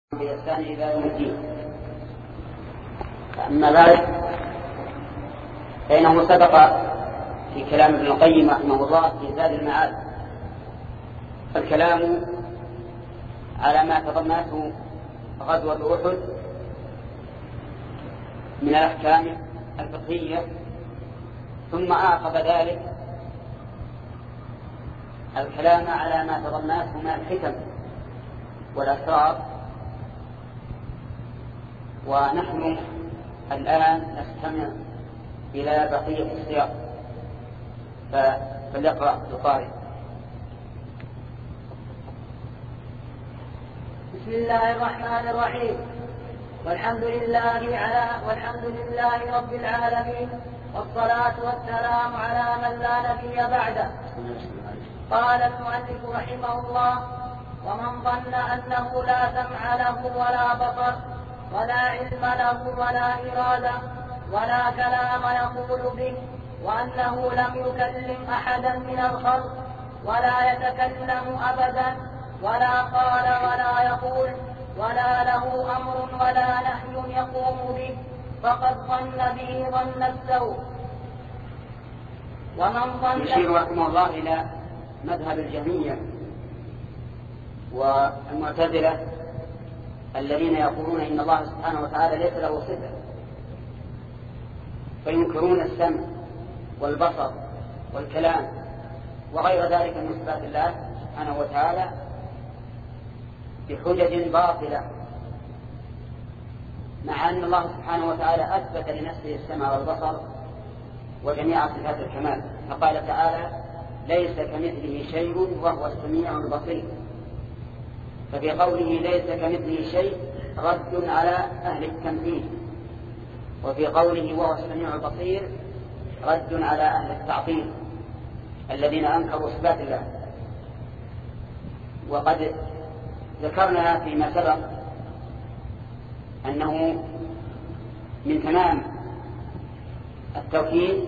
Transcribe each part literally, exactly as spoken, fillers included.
بإحسان إلى يوم الدين. أما بعد فإنه سبق في كلام ابن القيم رحمه الله في زاد المعاد الكلام على ما تضمنته غزوة أحد من الأحكام الفقهية، ثم أعقب ذلك الكلام على ما تضمنته من الحكم والأسرار. ونحن الآن نستمع إلى بقية السياق، فليقرأ القارئ. بسم الله الرحمن الرحيم، والحمد لله على والحمد لله رب العالمين، والصلاة والسلام على من لا نبي بعده. قال المؤلف رحمه الله: ومن ظن أنه لا سمع له ولا بصر ولا علم له ولا إرادة ولا كلام يقول به، وأنه لم يكلم أحدا من الخلق ولا يتكلم أبدا ولا قال ولا يقول ولا له أمر ولا نهي يقوم به، فقد ظن به ظن السوء. ومن ظن يشير رحمه الله إلى مذهب الجهمية والمعتزلة الذين يقولون إن الله سبحانه وتعالى ليس له صفة، فينكرون السمع والبصر والكلام وغير ذلك من صفات الله سبحانه وتعالى بحجج باطلة، مع أن الله سبحانه وتعالى أثبت لنفسه السمع والبصر وجميع صفات الكمال، فقال تعالى: ليس كمثله شيء وهو السميع البصير. ففي قوله ليس كمثله شيء رد على أهل التمثيل، وفي قوله وهو السميع البصير رد على أهل التعطيل الذين أنكروا صفات الله. وقد ذكرنا فيما سبق أنه من تمام التوحيد،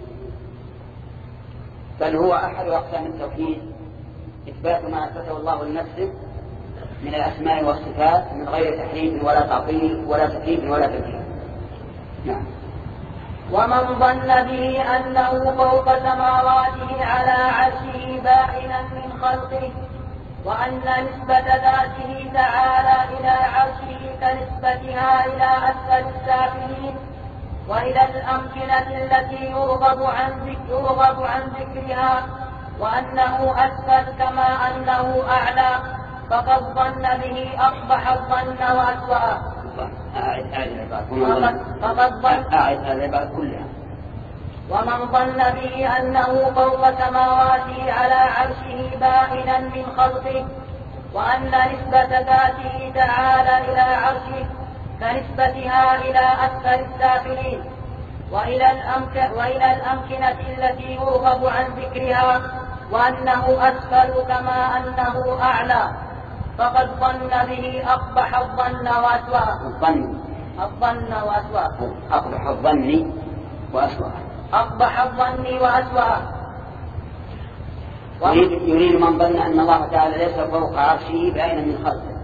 بل هو أحد أقسام التوحيد، إثبات ما أثبته الله لنفسه من الأسماء والصفات من غير تحريف ولا تعطيل ولا تكييف ولا تمثيل. نعم. ومن ظن به أنه فوق سماواته على عرشه بائنا من خلقه، وأن نسبة ذاته تعالى إلى عرشه كنسبتها إلى أسفل السافلين وإلى الأمكنة التي يرغب عن ذكر يرغب عن ذكرها، وأنه أسفل كما أنه أعلى، فقد ظن به أقبح الظن وأسوأه. فقد ظن كلها. ومن ظن به أنه فوق سماواته على عرشه بائنا من خلقه، وأن نسبة ذاته تعالى إلى عرشه كنسبتها إلى أسفل السافلين وإلى, الأمك... وإلى الأمكنة التي يرغب عن ذكرها، وأنه أسفل كما أنه أعلى، فقد ظن به أقبح الظن وأسوأه. الظن الظن وأسوأه أقبح الظن وأسوأه أقبح الظن وأسوأه. يريد, يريد من ظن أن الله تعالى ليس فوق عرشه بائنا من خلقه،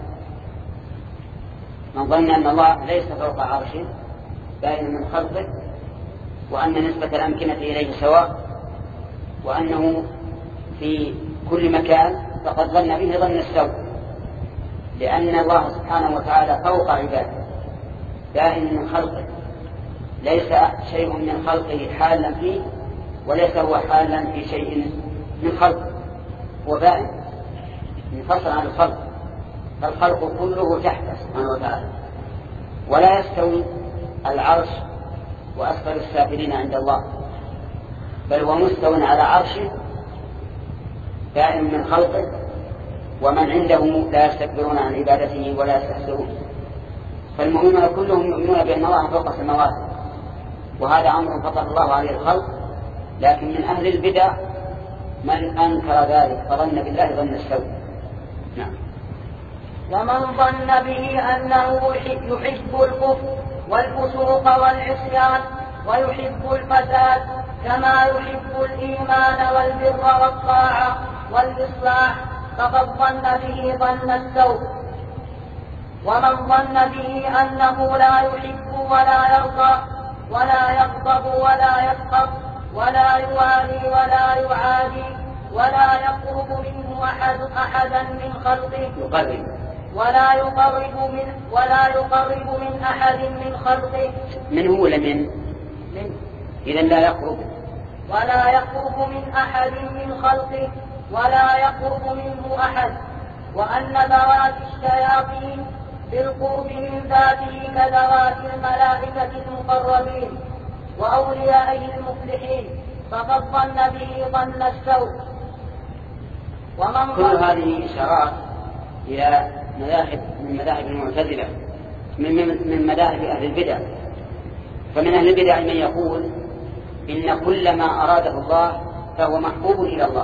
من ظن أن الله ليس فوق عرشه بائنا من خلقه، وأن نسبة الأمكنة إليه سواء، وأنه في كل مكان، فقد ظن به ظن السوء، لأن الله سبحانه وتعالى فوق عباده بائن من خلقه، ليس شيء من خلقه حالا فيه وليس هو حالا في شيء من خلقه، هو بائن منفصل عن الخلق، فالخلق كله تحته سبحانه وتعالى. ولا يستوي العرش وأسفل السافلين عند الله، بل هو مستو على عرشه بائن من خلقه، ومن عنده لا يستكبرون عن عبادته ولا يستحسرون. فالمؤمنون كلهم يؤمنون بأن الله فوق السماوات، وهذا أمر فطر الله عليه الخلق، لكن من أهل البدع من أنكر ذلك فظن بالله ظن السوء. نعم. ومن ظن به أنه يحب الكفر والفسوق والعصيان ويحب الفساد كما يحب الإيمان والبر والطاعة والإصلاح، فقد ظن به ظن السوء. ومن ظن به أنه لا يحب ولا يرضى ولا يغضب ولا يسخط ولا يوالي ولا يعادي ولا يقرب منه أحد أحدا من خلقه يقرب ولا يقرب من ولا يقرب من أحد من خلقه منه ولا من؟ من إذا لا يقرب ولا يقرب من أحد من خلقه ولا يقرب منه أحد، وأن ذوات الشياطين بالقرب من ذاته كذوات الملائكة المقربين وأوليائه المفلحين، فقد ظن به ظن السوء. ومن كل هذه إشارات إلى مذاهب من مذاهب المعتزلة من من مذاهب أهل البدع. فمن أهل البدع من يقول إن كل ما أراده الله فهو محبوب إلى الله،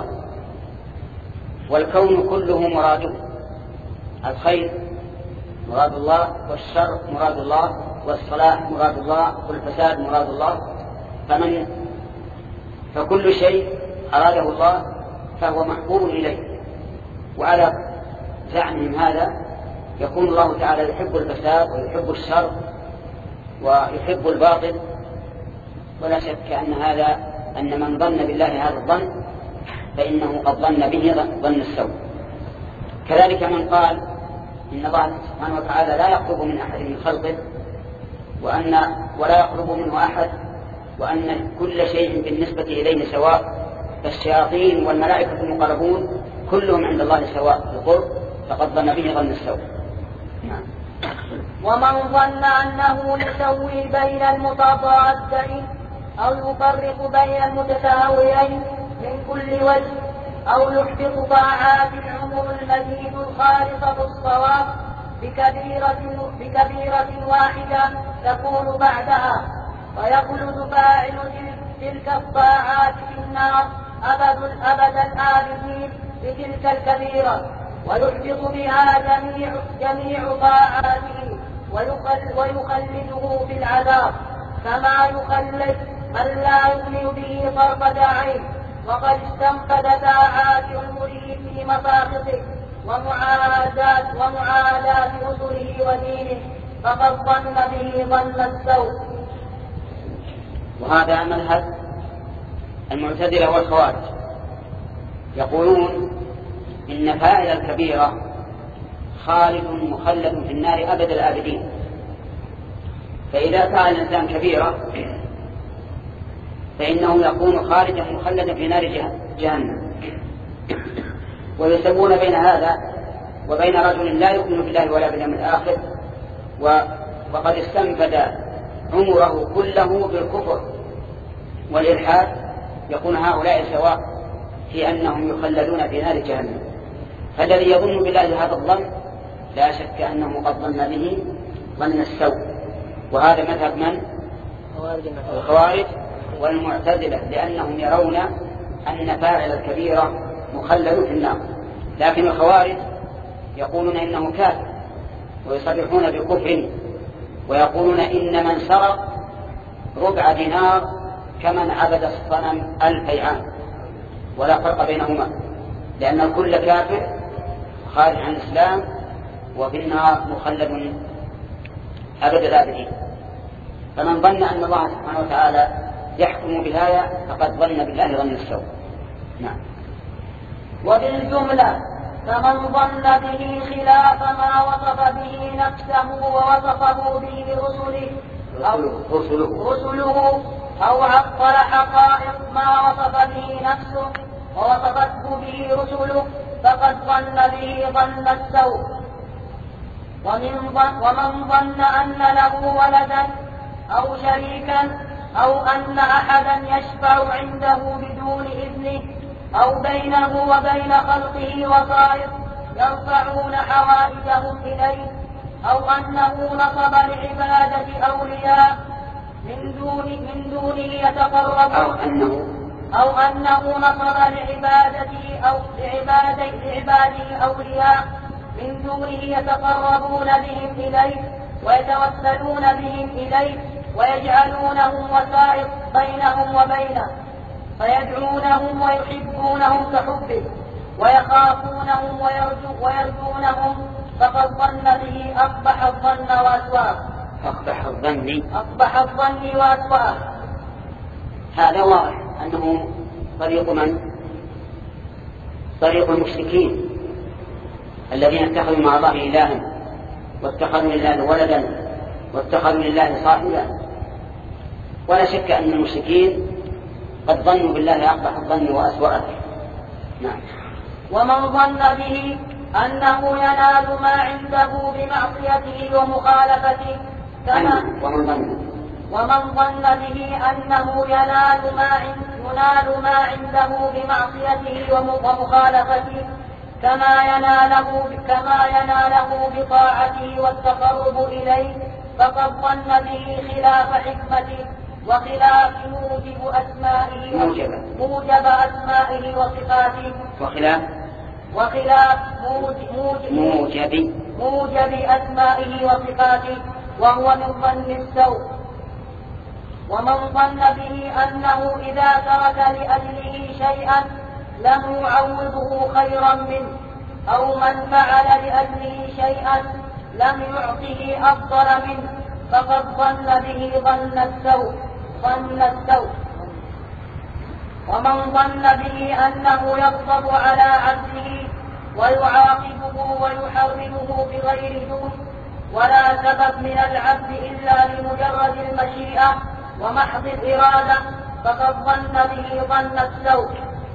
والكون كله مراده، الخير مراد الله والشر مراد الله والصلاح مراد الله والفساد مراد الله، فمن فكل شيء أراده الله فهو محبوب إليه. وعلى زعمهم هذا يكون الله تعالى يحب الفساد ويحب الشر ويحب الباطل، ولا شك أن هذا أن من ظن بالله هذا الظن فإنه قد ظن به ظن السوء. كذلك من قال إن الله سبحانه وتعالى لا يقرب من أحد من خلقه وأن ولا يقرب منه أحد، وأن كل شيء بالنسبة إليه سواء، فالشياطين والملائكة المقربون كلهم عند الله سواء في القرب، فقد ظن به ظن السوء. نعم. ومن ظن أنه يسوي بين المتضادين أو يفرق بين المتساويين من كل وجه أو يحبط طاعات العمر المزيد الخالصة الصواب بكبيرة, بكبيرة واحدة تكون بعدها، فيخلد فاعل تلك الطاعات في النار أبد الأبد الآبدين بتلك الكبيرة، ويحبط بها جميع, جميع طاعاته ويخلده في العذاب كما يخلد من لا يؤمن به طرفة عين وقد استنفد طاعات عمره في مساخطه ومعاداة ومعاداة رسله ودينه، فقد ظن به ظن السوء. وهذا مذهب المعتزلة والخوارج، يقولون إن فاعل الكبيرة خالد مخلد في النار أبد الآبدين. فإذا فعل الإنسان كبيرة فإنه يكون خالدا مخلدا في نار جهنم. ويسمون بين هذا وبين رجل لا يؤمن بالله ولا باليوم الآخر وقد استنفد عمره كله بالكفر والإلحاد، يكون هؤلاء سواء في أنهم يخلدون في نار جهنم. فالذي يظن بالله هذا الظن لا شك أنه قد ظن به ظن السوء. وهذا مذهب من؟ الخوارج والمعتزلة، لأنهم يرون أن فاعل الكبيرة مخلد في النار. لكن الخوارج يقولون إنه كافر ويصرحون بكفره، ويقولون إن من سرق ربع دينار كمن عبد الصنم ألف عام، ولا فرق بينهما، لأن الكل كافر خارج عن الإسلام وفي النار مخلد أبد الآبدين. فمن ظن أن الله سبحانه وتعالى يحكم بهذا فقد ظن بالله ظن السوء. نعم. وبالجملة فمن ظن به خلاف ما وصف به نفسه ووصفه به رسله أو رسله, رسله أو عطل حقائق ما وصف به نفسه ووصفته به رسله فقد ظن به ظن السوء. ومن ظن أن له ولدا أو شريكا أو أن أحدا يشفع عنده بدون إذنه أو بينه وبين خلقه وصائر يرفعون حوائجهم إليه، أو أنه نصب لعبادة أولياء من دون من دونه يتقربون، أو أنه أو أنه نصب لعبادته أو لعبادة لعباده أولياء من دونه يتقربون بهم إليه ويتوسلون بهم إليه ويجعلونهم وسائط بينهم وبينه، فيدعونهم ويحبونهم كحبه ويخافونهم ويرجو ويرجونهم فقد ظن به أقبح الظن وأسوأه. أقبح الظن أقبح الظن وأسوأه. هذا واضح أنه طريق من؟ طريق المشركين الذين اتخذوا مع الله إلها واتخذوا لله ولدا واتخذوا لله صاحبا. ولا شك أن المشركين قد ظنوا بالله أقبح الظن وأسوأه. نعم. ومن ظن به أنه ينال ما عنده بمعصيته ومخالفته كما ومن ظن ومن ظن به أنه ينال ما ينال ما عنده بمعصيته ومخالفته كما يناله كما يناله بطاعته والتقرب إليه فقد ظن به خلاف حكمته وخلاف موجب أسمائه موجب, موجب أسمائه وصفاته وخلاف وخلاف موجب موجب, موجب, موجب أسمائه وصفاته وهو من ظن السوء. ومن ظن به أنه إذا ترك لأجله شيئا لم يعوضه خيرا منه أو من فعل لأجله شيئا لم يعطه أفضل منه فقد ظن به ظن السوء ظن السوء. ومن ظن به أنه يغضب على عبده ويعاقبه ويحرمه بغير جهد ولا سبب من العبد إلا لمجرد المشيئة ومحض الإرادة فقد ظن به ظن السوء.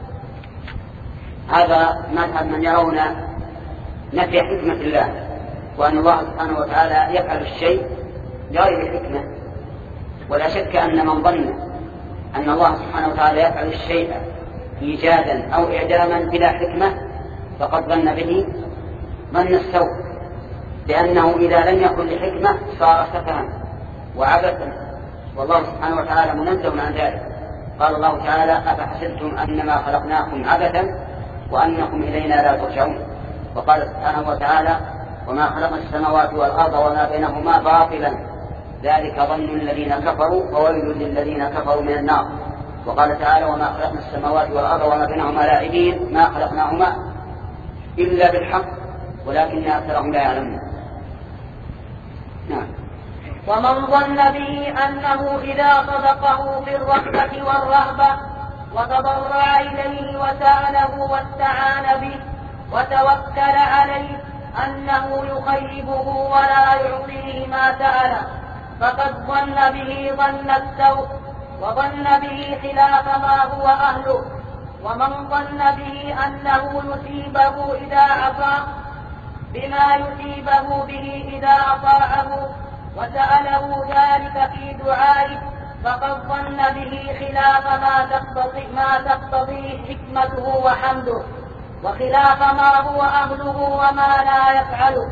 هذا مذهب من يرون نفي حكمة الله وأن الله سبحانه وتعالى يفعل الشيء بغير حكمة. ولا شك أن من ظن أن الله سبحانه وتعالى يفعل الشيء إيجادا أو إعداما بلا حكمة فقد ظن به ظن السوء، لأنه إذا لم يكن لحكمة صار سفها وعبثا، والله سبحانه وتعالى منزه عن ذلك. قال الله تعالى: أفحسبتم أنما خلقناكم عبثا وأنكم إلينا لا ترجعون. وقال سبحانه وتعالى: وما خلقنا السماوات والأرض وما بينهما باطلا ذلك ظن الذين كفروا وويل للذين كفروا من النار. وقال تعالى: وما خلقنا السماوات والأرض وما بينهما لاعبين ما خلقناهما إلا بالحق ولكن أكثرهم لا يعلمون. نعم. ومن ظن به أنه إذا صدقه في الرغبة والرهبة وتضرع إليه وسأله واستعان به وتوكل عليه أنه يخيبه ولا يعطيه ما سأله فقد ظن به ظن السوء وظن به خلاف ما هو أهله. ومن ظن به أنه يصيبه إذا عصى بما يصيبه به إذا أطاعه وسأله ذلك في دعائه فقد ظن به خلاف ما تقتضي ما تقتضيه حكمته وحمده وخلاف ما هو أهله وما لا يفعله.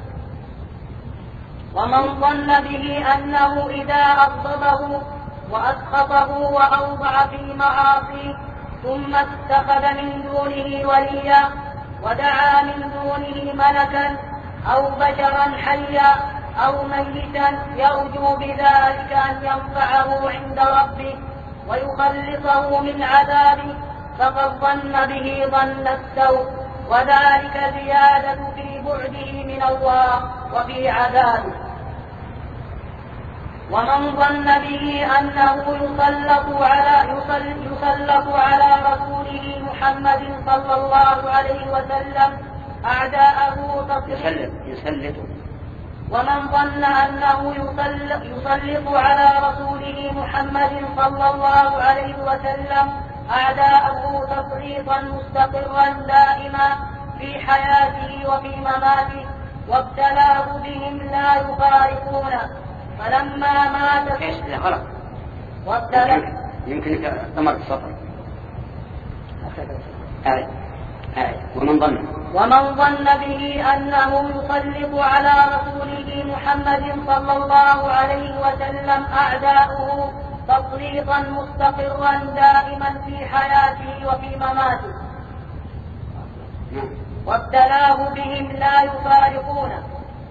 ومن ظن به أنه إذا أغضبه وأسخطه وأوضع في معاصيه ثم اتخذ من دونه وليا ودعا من دونه ملكا أو بشرا حيا أو ميتا يرجو بذلك أن ينفعه عند ربه ويخلصه من عذابه فقد ظن به ظن السوء وذلك زيادة في بعده من الله وفي عذابه. ومن ظن به أنه يسلط على يسلط على رسوله محمد صلى الله عليه وسلم أعداءه يسلط يسلط ومن ظن أنه يسلط على رسوله محمد صلى الله عليه وسلم أعداءه تسليطا مستقرا دائما في حياته وفي مماته وابتلاه بهم لا يفارقونه فلما مات ايش غلط وابتلاه يمكن ثمرة السطر آية آية ومن ظن ومن ظن به أنه يسلط على رسوله محمد صلى الله عليه وسلم أعداؤه تسليطا مستقرا دائما في حياته وفي مماته وابتلاه بهم لا يفارقونه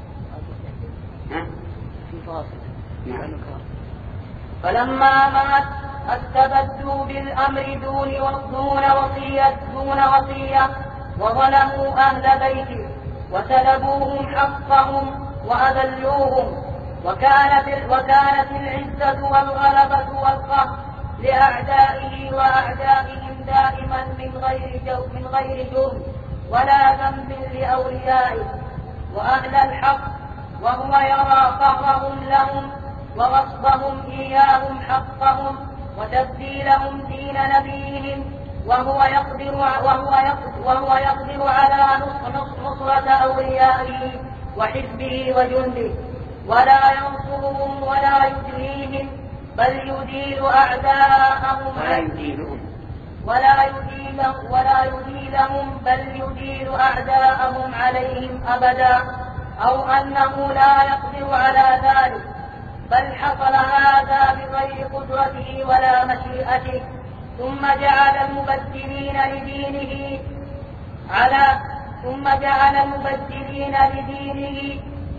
فلما مات استبدوا بالأمر دون دون وصية دون وصية وظلموا أهل بيته وسلبوهم حقهم وأذلوهم، وكانت, وكانت العزة والغلبة والقهر لأعدائه وأعدائهم دائما من غير جو من غير جرم ولا ذنب لأوليائه وأهل الحق، وهو يرى قهرهم لهم وغصبهم إياهم حقهم وتبديلهم دين نبيهم، وهو يقدر وهو يقدر, وهو يقدر على نصرة أوليائه وحزبه وجنده، ولا ينصرهم ولا يدليهم بل يديل أعداءهم ولا يديلهم ولا يديلهم ولا يديلهم بل يديل أعداءهم عليهم أبدا، أو أنه لا يقدر على ذلك، بل حصل هذا بغير قدرته ولا مشيئته، ثم جعل المبدلين لدينه على ثم جعل المبدلين لدينه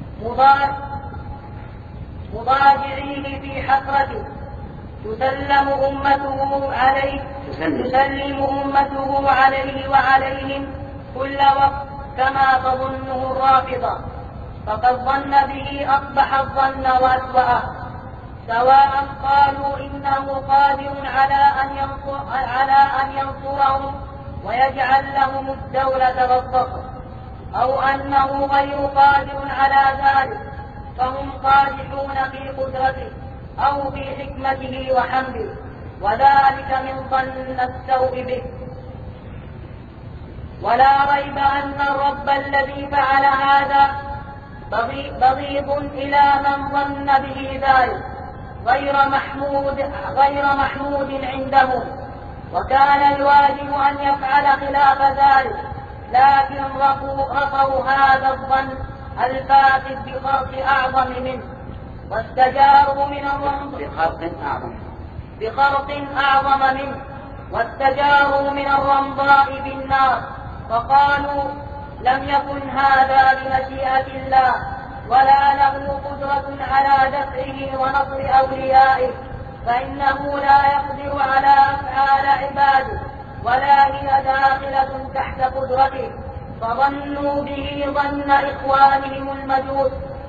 مضاجعين في حسرته، تسلم أمته عليه تسلم أمته عليه وعليهم كل وقت كما تظنه الرافضة، فقد ظن به أقبح الظن وأسوأه، سواء قالوا إنه قادر على أن ينصر على أن ينصرهم ويجعل لهم الدولة والظفر، أو أنه غير قادر على ذلك، فهم قادحون في قدرته أو في حكمته وحمده، وذلك من ظن السوء به. ولا ريب أن الرب الذي فعل هذا بغيض إلى من ظن به ذلك غير محمود غير محمود عندهم، وكان الواجب أن يفعل خلاف ذلك، لكن رفضوا هذا الظن الفاسد بخرق أعظم منه، واستجاروا من بخرق أعظم بخرق أعظم منه واستجاروا من الرمضاء بالنار، فقالوا لم يكن هذا بمشيئة الله ولا له قدرة على دفعه ونصر أوليائه، فإنه لا يقدر على أفعال عباده ولا هي داخلة تحت قدرته، فظنوا به ظن إخوانهم المجوس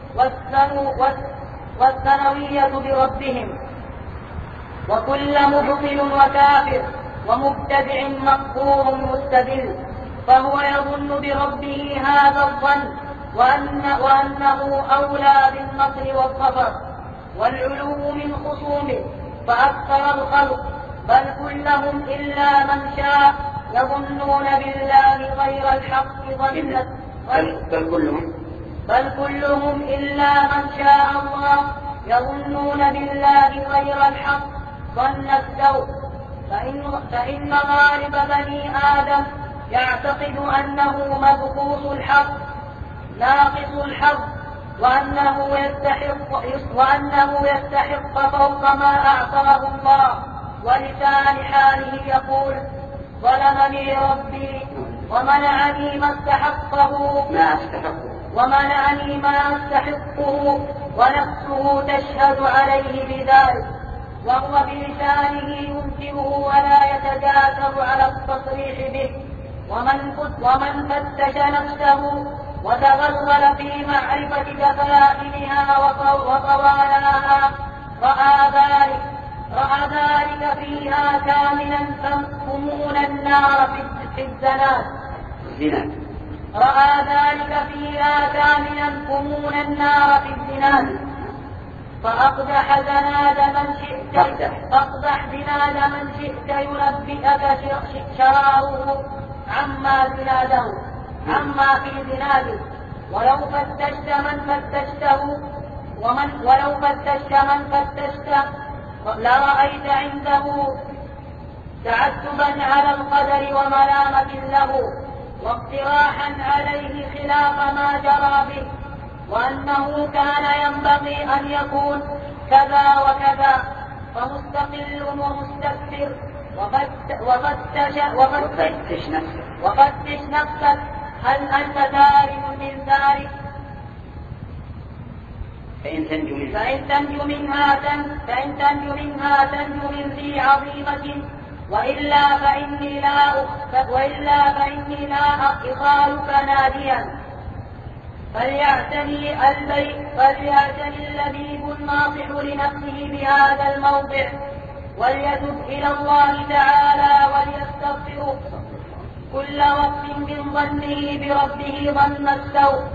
والثانوية بربهم، وكل مبطل وكافر ومبتدع مكفور مستدل، فهو يظن بربه هذا الظن وأن وأنه أولى بالنصر والظفر والعلو من خصومه، فأكثر الخلق بل كلهم إلا من شاء يظنون بالله غير الحق ظن بل كلهم بل كلهم إلا من شاء الله يظنون بالله غير الحق ظن السوء، فإن, فإن غالب بني آدم يعتقد أنه مبخوص الحق ناقص الحظ، وأنه يستحق, وأنه يستحق فوق ما أعطاه الله، ولسان حاله يقول ظلمني ربي ومنعني ما استحقه ما استحقه ومنعني ما استحقه ونفسه تشهد عليه بذلك، وهو بلسانه ينكره ولا يتجاسر على التصريح به، ومن, ومن فتش نفسه وتغلغل في معرفة دفائنها وطوالاها رأى ذلك رأى ذلك فيها كاملا تمون النار في الزناد رأى ذلك فيها كاملا تمون النار في الزناد، فأقدح زناد من شئت فاقدح زناد من شئت ينبئك شراره عما زناده عما في زناده، ولو فتشت من فتشته ومن ولو فتشت من فتشته لرأيت عنده تعتبا على القدر وملامة له واقتراحا عليه خلاف ما جرى به، وأنه كان ينبغي أن يكون كذا وكذا، فمستقل ومستكبر وفتش وفتش نفسك وفتش نفسك هل أنت تارك من ذلك؟ فإن تنجو منها فإن تنجو منها فإن تنجو منها تنجو من ذي عظيمة، وإلا فإني لا وإلا فإني لا أخالك ناديا، فليعتني البيت فليعتني اللبيب الناصح لنفسه بهذا الموضع وليتب إلى الله تعالى وليستغفره كل وقت من ظنه بربه ظن السوء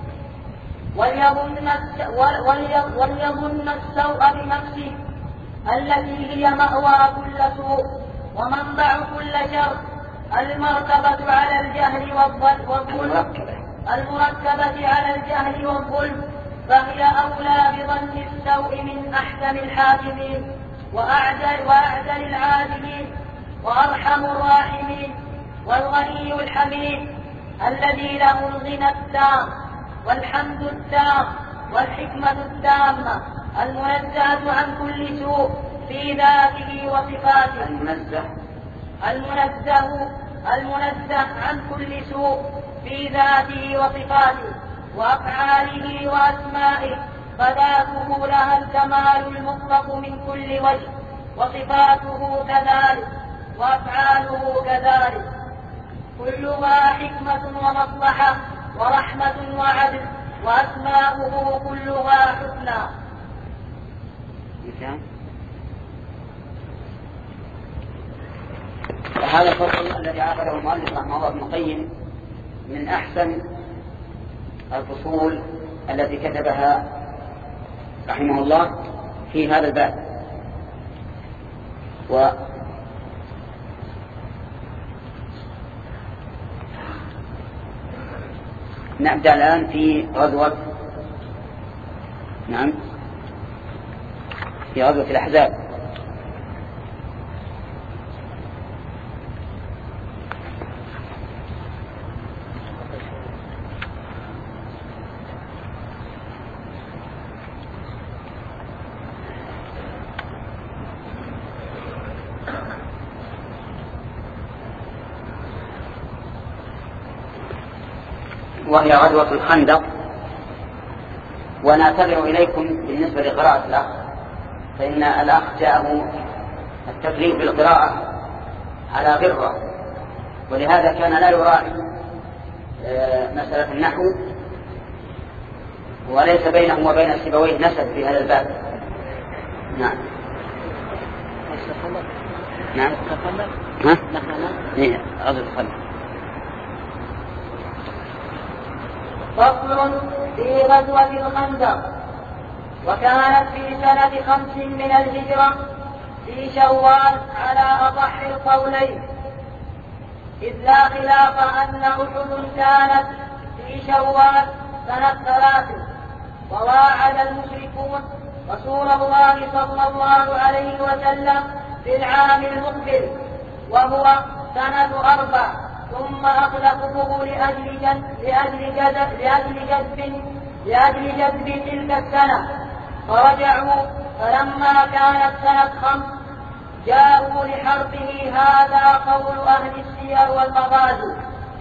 وليظن وليظن السوء بنفسه التي هي مأوى كل سوء ومنبع كل شر المرتبة على الجهل والظلم المركبة على الجهل والظلم فهي أولى بظن السوء من أحكم الحاكمين وأعدل, وأعدل العادلين وأرحم الراحمين والغني الحميد الذي له الغنى التام والحمد التام والحكمة التامة المنزهة عن كل سوء في ذاته وصفاته المنزه المنزه المنزه عن كل سوء في ذاته وصفاته وأفعاله وأسمائه فذاته لها الكمال المطلق من كل وجه وصفاته كذلك وأفعاله كذلك كلها حكمة ومصلحة ورحمة وعدل وأسماؤه كلها حسنى. هذا الفصل الذي عقده المؤلف رحمه الله ابن القيم من أحسن الفصول التي كتبها رحمه الله في هذا الباب. و نبدأ الآن في غزوة نعم في غزوة الأحزاب. وهي غزوة الخندق. ونعتذر إليكم بالنسبة لقراءة الأخ، فإن الأخ جاءه التكليف بالقراءة على غرة، ولهذا كان لا يراعي مسألة النحو، وليس بينه وبين سيبويه نسب في هذا الباب. نعم نعم ها؟ إيه غزوة الخندق. فصل في غزوة الخندق. وكانت في سنة خمس من الهجرة في شوال على أصح القولين، إذ لا خلاف أن أحد كانت في شوال سنة ثلاث. وواعد المشركون رسول الله صلى الله عليه وسلم في العام المقبل وهو سنة أربع، ثم أخلفوه لأجل جذب لأجل جذب لأجل جذب لأجل جذب تلك السنة، فرجعوا. فلما كانت سنة خمس جاءوا لحربه. هذا قول أهل السير والمغازي.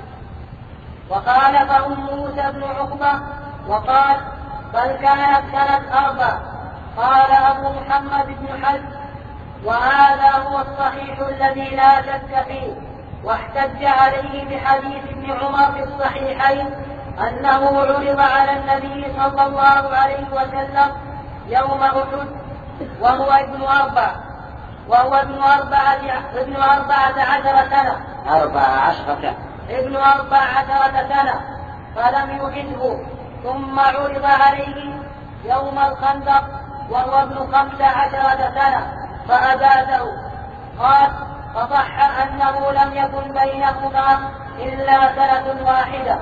وقال فهم موسى بن عقبة وقال بل كانت سنة أربع. قال أبو محمد بن حزم وهذا هو الصحيح الذي لا شك فيه. واحتج عليه بحديث ابن عمر في الصحيحين أنه عرض على النبي صلى الله عليه وسلم يوم أحد وهو ابن أربع وهو ابن أربعة ابن أربعة عشر سنة أربعة عشرة ابن أربع عشرة سنة فلم يجده. ثم عرض عليه يوم الخندق وهو ابن خمس عشرة سنة فأجازه. قال فصح أنه لم يكن بينهما إلا سنة واحدة.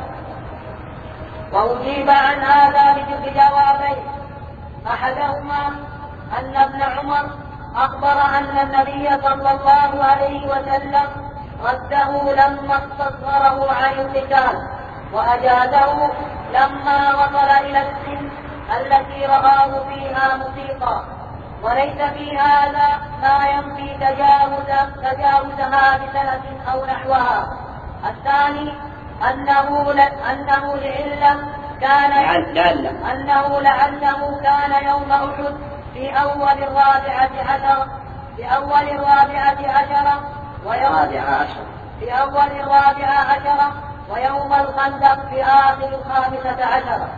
وأجيب عن هذا بجوابين. أحدهما أن ابن عمر أخبر أن النبي صلى الله عليه وسلم رده لما استصغره عن القتال، وأجازه لما وصل إلى السن التي رآه فيها مطيقا، وليس في هذا ما ينفي تجاوز تجاوزها بسنة أو نحوها. الثاني أنه ل... أنه لعلم كان لعل. أنه لعله كان يوم أحد في أول الرابعة عشر في أول الرابعة عشر ويوم الرابعة عشر في أول الرابعة عشر ويوم الخندق في آخر الخامسة عشرة.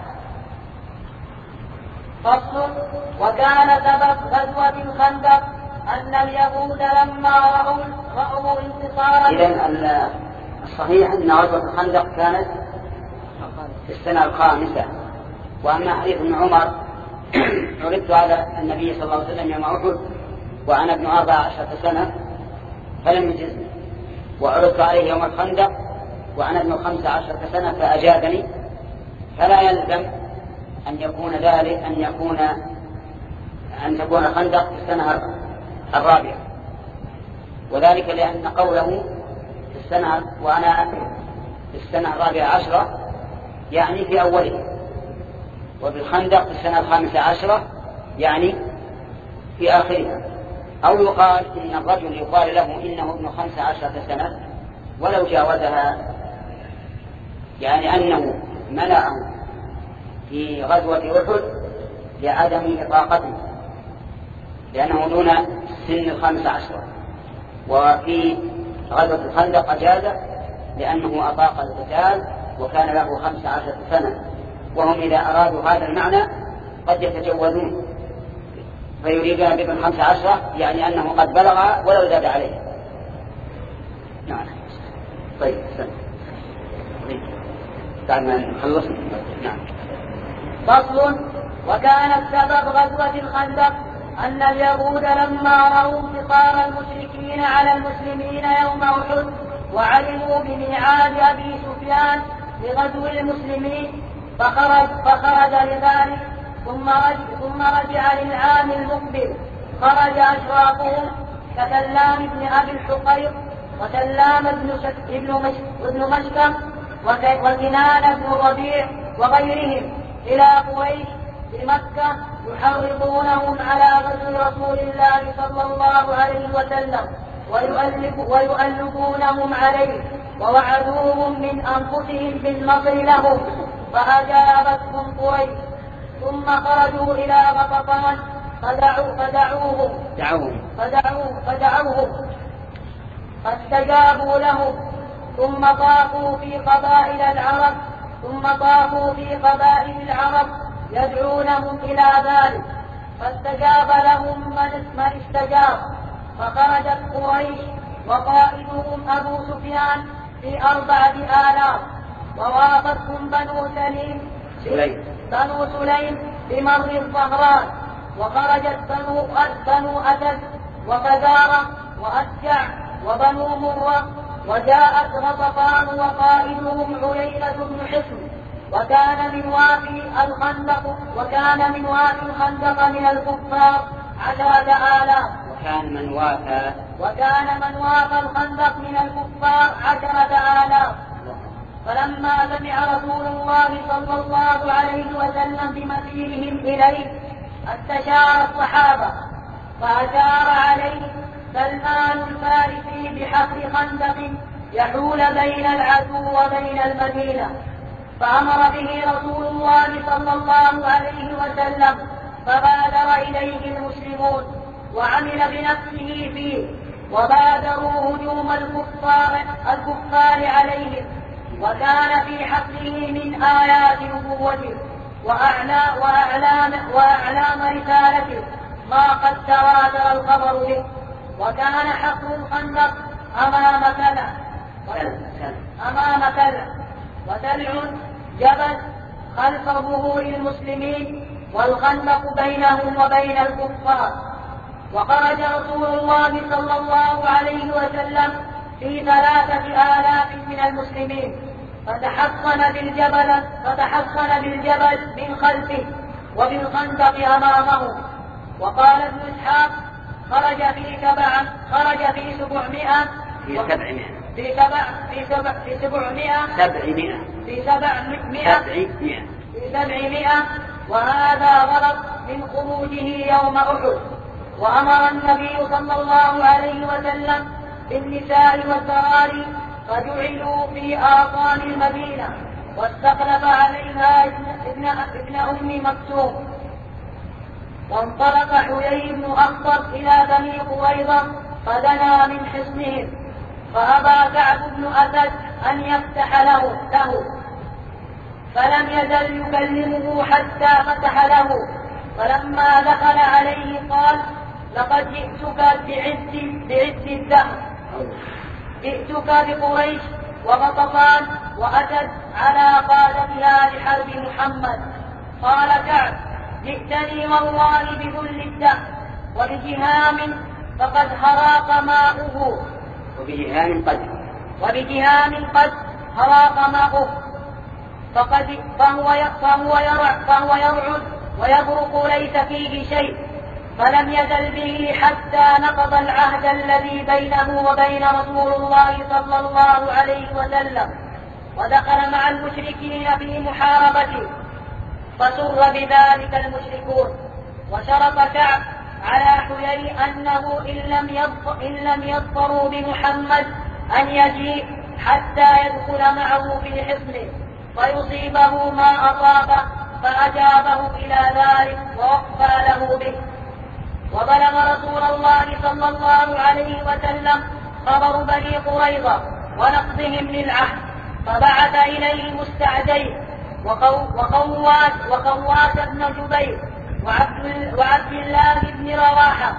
فصل. وكان سبب غزوة الخندق أن اليهود لما رأوا رأوا انتصارا. إذن الصحيح أن غزوة الخندق كانت في السنة الخامسة. وأما حديث ابن عمر عرضت على النبي صلى الله عليه وسلم يوم أحد وأنا ابن أربع عشرة سنة فلم يجزني، وعرضت عليه يوم الخندق وأنا ابن خمس عشرة سنة فأجابني، فلا يلزم أن يكون ذلك أن يكون أن تكون الخندق في السنة الرابعة، وذلك لأن قوله في السنة وأنا في السنة الرابعة عشرة يعني في أوله، وبالخندق في السنة الخامسة عشرة يعني في آخرها. أو يقال إن الرجل يقال له إنه ابن خمس عشرة سنة ولو جاوزها، يعني أنه منعه في غزوة أحد لعدم إطاقته لأنه دون سن الخامس عشرة، وفي غزوة الخندق أجازه لأنه أطاق القتال وكان له خمس عشرة سنة. وهم إذا أرادوا هذا المعنى قد يتجوزون فيريدون بابن خمس عشرة يعني أنه قد بلغ ولو زاد عليه. نعم. طيب سنة. بعد ما نخلص. نعم. فصل. وكان السبب غزوة الخندق أن اليهود لما رأوا انتصار المشركين على المسلمين يوم أحد وعلموا بميعاد أبي سفيان لغزو المسلمين فخرج, فخرج لذلك ثم رجع, ثم رجع للعام المقبل. خرج أشرافهم كسلام بن أبي الحقيق وسلام بن مشكم وكنان بن الربيع وغيرهم إلى قريش بمكة يحرضونهم على غزو رسول الله صلى الله عليه وسلم ويؤلفونهم عليه ووعدوهم من أنفسهم بالنصر لهم، فأجابتهم قريش. ثم خرجوا إلى غطفان فدعوا فدعوهم دعوهم فدعوهم فدعوهم فاستجابوا لهم. ثم طافوا في قبائل العرب ثم طافوا في قبائل العرب يدعونهم إلى ذلك، فاستجاب لهم من استجاب. فخرجت قريش وقائدهم أبو سفيان في أربعة آلاف، ووافدهم بنو سليم بنو سليم بمر الظهران، وخرجت بنو بنو أسد وفزارة وأشجع وبنو مرة، وجاءت غطفان وقائدهم عيينة بن حصن. وكان من وافي الخندق وكان من وافي الخندق من الكفار عشرة آلاف وكان من وافى وكان من وافى الخندق من الكفار عشرة آلاف. فلما سمع رسول الله صلى الله عليه وسلم بمسيرهم إليه استشار الصحابة، فأشار عليه سلمان الفارسي بحفر خندق يحول بين العدو وبين المدينة، فأمر به رسول الله صلى الله عليه وسلم، فبادر إليه المسلمون وعمل بنفسه فيه، وبادروا هجوم الكفار, الكفار عليهم. وكان في حقه من آيات نبوته وأعلام, وأعلام, وأعلام رسالته ما قد تواتر الخبر به. وكان حفر الخندق أمام كذا أمام كذا وتلع جبل خلف ظهور المسلمين، والخندق بينهم وبين الكفار. وخرج رسول الله صلى الله عليه وسلم في ثلاثة آلاف من المسلمين، فتحصن بالجبل فتحصن بالجبل من خلفه وبالخندق أمامه. وقال ابن إسحاق خرج في سبع خرج في سبعمائة في سبعمائة في سبع في سبع في سبعمائة سبعمائة في سبعمائة سبعمائة في سبعمائة وهذا غلط من خروجه يوم أحد. وأمر النبي صلى الله عليه وسلم بالنساء والذراري فجعلوا في آقام المدينة، واستخلف عليها ابن, ابن أم مكتوم. وانطلق حيي بن أخطب إلى بني قريظة فدنا من حصنهم، فأبى كعب بن أسد أن يفتح له, له فلم يزل يكلمه حتى فتح له. فلما دخل عليه قال: لقد جئتك بعز, بعز الدهر، جئتك بقريش وغطفان وأسد على قادتها لحرب محمد. قال كعب: جئتني والله بذل الدهر وبجهام فقد هراق ماؤه وبجهام قد وبجهام قد هراق ماؤه فقد فهو فهو يرع فهو يرعد ويبرق ليس فيه شيء. فلم يزل به حتى نقض العهد الذي بينه وبين رسول الله صلى الله عليه وسلم، ودخل مع المشركين في محاربته، فسر بذلك المشركون. وشرط كعب على حيي أنه إن لم يظفر إن لم يظفروا بمحمد أن يجيء حتى يدخل معه في حصنه فيصيبه ما أصابه، فأجابه إلى ذلك ووفى له به. وبلغ رسول الله صلى الله عليه وسلم خبر بني قريظة ونقضهم للعهد، فبعث إليه مستعدين وخوات وخوات بن جبير وعبد, وعبد الله بن رواحة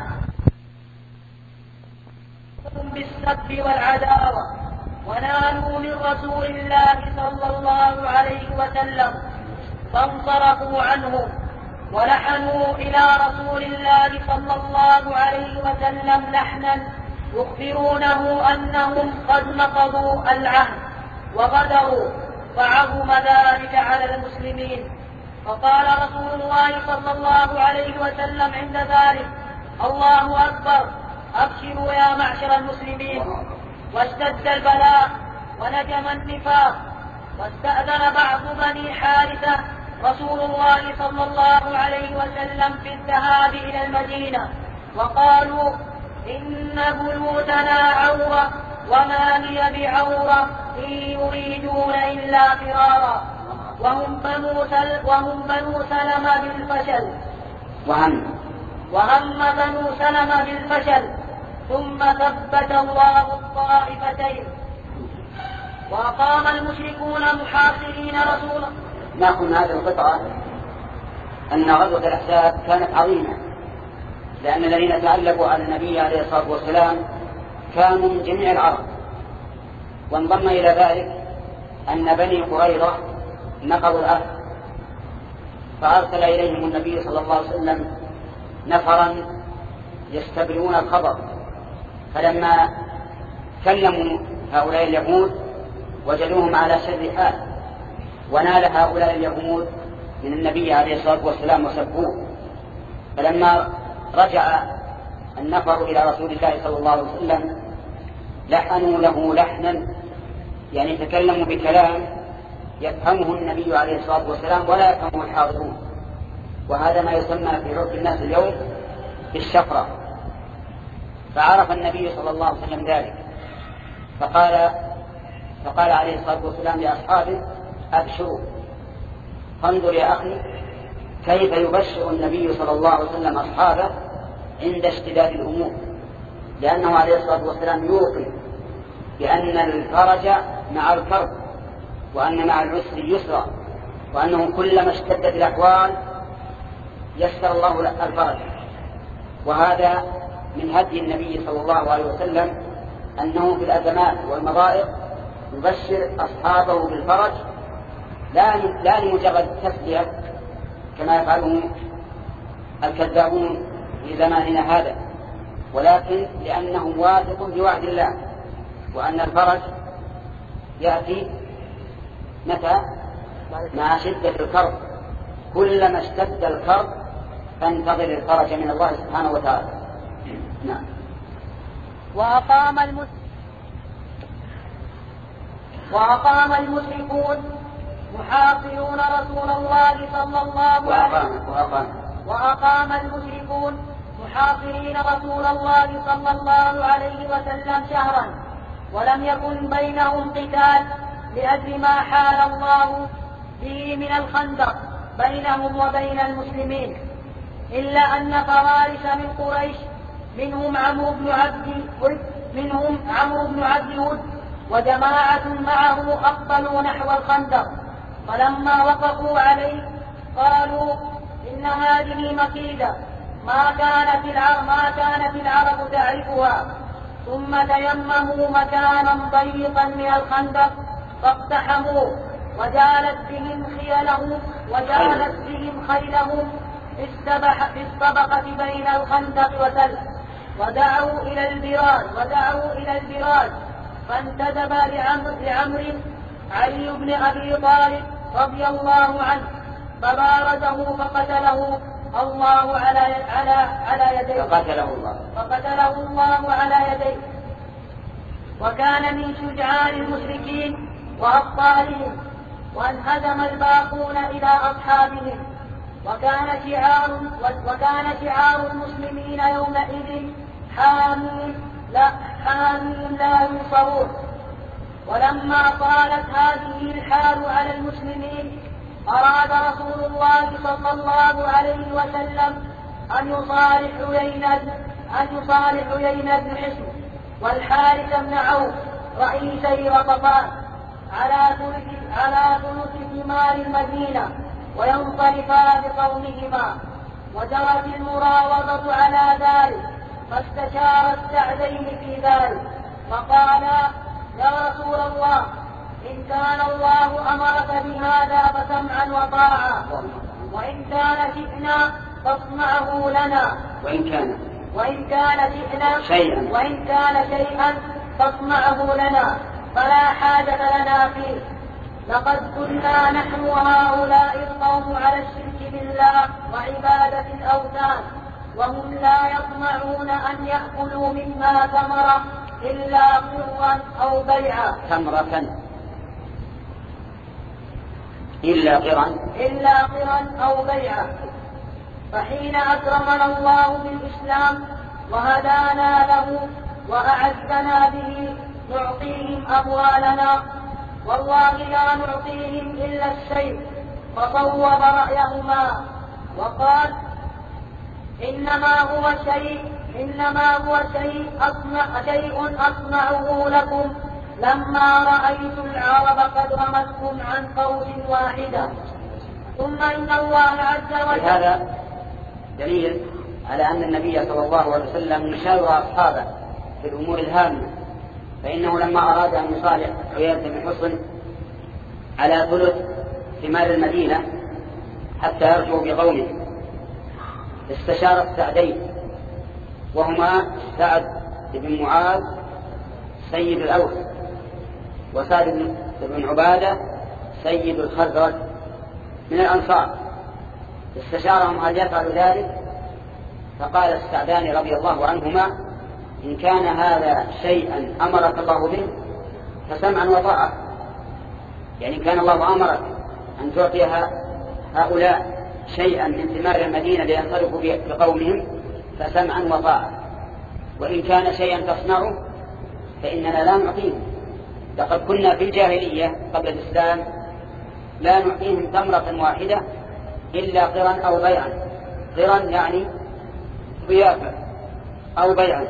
بالسب والعداوة، ونالوا من رسول الله صلى الله عليه وسلم فانصرفوا عنهم ولحنوا إلى رسول الله صلى الله عليه وسلم لحنا يخبرونه أنهم قد نقضوا العهد وغدروا، فعظم ذلك على المسلمين. فقال رسول الله صلى الله عليه وسلم عند ذلك: الله أكبر، أبشروا يا معشر المسلمين. واشتد البلاء ونجم النفاق، واستأذن بعض بني حارثة رسول الله صلى الله عليه وسلم في الذهاب إلى المدينة، وقالوا: إن بيوتنا عورة وما هي بعورة إن يريدون إلا فرارا، وهم بنو, سل وهم بنو سلمة بالفشل وهم وهم بنو سلمة بالفشل ثم ثبت الله الطائفتين. وأقام المشركون محاصرين رسوله. نأخذ من هذه القطعة أن غزوة الأحزاب كانت عظيمة، لأن الذين تألفوا على النبي عليه الصلاة والسلام كانوا من جميع العرب، وانضم إلى ذلك أن بني قريظة نقضوا العهد، فأرسل إليهم النبي صلى الله عليه وسلم نفرا يستبرئون الخبر، فلما كلموا هؤلاء اليهود وجدوهم على شر حال، ونال هؤلاء اليهود من النبي عليه الصلاة والسلام وسبوه. فلما رجع النفر إلى رسول الله صلى الله عليه وسلم لحنوا له لحنا، يعني تكلموا بكلام يفهمه النبي عليه الصلاة والسلام ولا يفهمه الحاضرون، وهذا ما يسمى في عرف الناس اليوم بالشفرة. فعرف النبي صلى الله عليه وسلم ذلك، فقال فقال عليه الصلاة والسلام لأصحابه: أبشروا. فانظر يا أخي كيف يبشر النبي صلى الله عليه وسلم أصحابه عند اشتداد الأمور، لأنه عليه الصلاة والسلام يوقن بأن الفرج مع الكرب، وأن مع العسر يسرا، وأنه كلما اشتدت الأحوال يسر الله الفرج. وهذا من هدي النبي صلى الله عليه وسلم أنه في الأزمات والمضائق يبشر أصحابه بالفرج، لا لا لمجرد تسلية كما يفعله الكذابون في زماننا هذا، ولكن لأنه واثق بوعد الله، وأن الفرج يأتي متى؟ مع شدة الكرب، كلما اشتد الكرب فانتظر الفرج من الله سبحانه وتعالى. نعم. وأقام المسلمون وأقام المشركون محاصرون رسول الله صلى الله عليه وسلم وأقام المشركون محاصرين رسول الله صلى الله عليه وسلم شهرا، ولم يكن بينهم قتال لأجل ما حال الله به من الخندق بينهم وبين المسلمين، إلا أن فوارس من قريش منهم عمرو بن عبد ود منهم عمرو بن عبد ود وجماعة معه أقبلوا نحو الخندق، فلما وقفوا عليه قالوا إن هذه مكيدة ما كانت العرب, ما كانت العرب تعرفها. ثم تيمموا مكانا ضيقا من الخندق فاقتحموه، وجالت بهم خيلهم وجالت بهم خيلهم في السبقة بين الخندق وتل، ودعوا إلى البراج ودعوا إلى البراج فانتدب لعمر علي بن أبي طالب رضي الله عنه فبارزه فقتله الله على على على يديه فقتله الله فقتله الله على يديه. وكان من شجعان المشركين وأبطالهم، وانهزم الباقون إلى أصحابهم. وكان شعار وكان شعار المسلمين يومئذ حامين لا حامين لا ينصرون. ولما طالت هذه الحال على المسلمين أراد رسول الله صلى الله عليه وسلم أن يصالح عيينة أن يصالح عيينة بن حصن والحارث بن عوف رئيسي غطفان على ثلث على ثلث ثمار المدينة وينصرفا بقومهما، وجرت المراوضة على ذلك، فاستشار السعدين في ذلك فقالا يا رسول الله إن كان الله أمرك بهذا فسمعا وطاعا، وإن كان شئنا فاصنعه لنا، وإن كان وإن كان شئنا شيئا وإن كان شيئا فاصنعه لنا فلا حاجة لنا فيه. لقد كنا نحن وهؤلاء القوم على الشرك بالله وعبادة الأوثان، وهم لا يطمعون أن يأكلوا مما ثمر إلا قرا أو بيعا ثمرة إلا قرا إلا قرا أو بيعا. فحين أكرمنا الله بالإسلام وهدانا له وأعزنا به نعطيهم أموالنا، والله لا نعطيهم إلا الشيء. فصوب رأيهما وقال إنما هو شيء إنما هو شيء أصنع شيء أصنعه لكم لما رأيت العرب قد رمتكم عن قوس واحدة. ثم إن الله عز وجل. هذا دليل على أن النبي صلى الله عليه وسلم يشاور أصحابه في الأمور الهامة، فإنه لما أراد أن يصالح عيينة بن حصن على ثلث ثمار المدينة حتى يرجعوا بقومه استشار السعدين، وهما سعد بن معاذ سيد الأوس، وسعد بن عبادة سيد الخزرج من الأنصار. استشارهم هل يفعل ذلك؟ فقال السعدان رضي الله عنهما إن كان هذا شيئا أمرك الله به فسمعا وطاعة، يعني كان الله أمرك أن تعطي هؤلاء شيئا من ثمار المدينة لينصرفوا بقومهم فسمعا وطاعة، وإن كان شيئا تصنعه فإننا لا نعطيهم. لقد كنا في الجاهلية قبل الإسلام لا نعطيهم تمرة واحدة إلا قرا أو بيعا. قرا يعني ضيافة أو بيعا.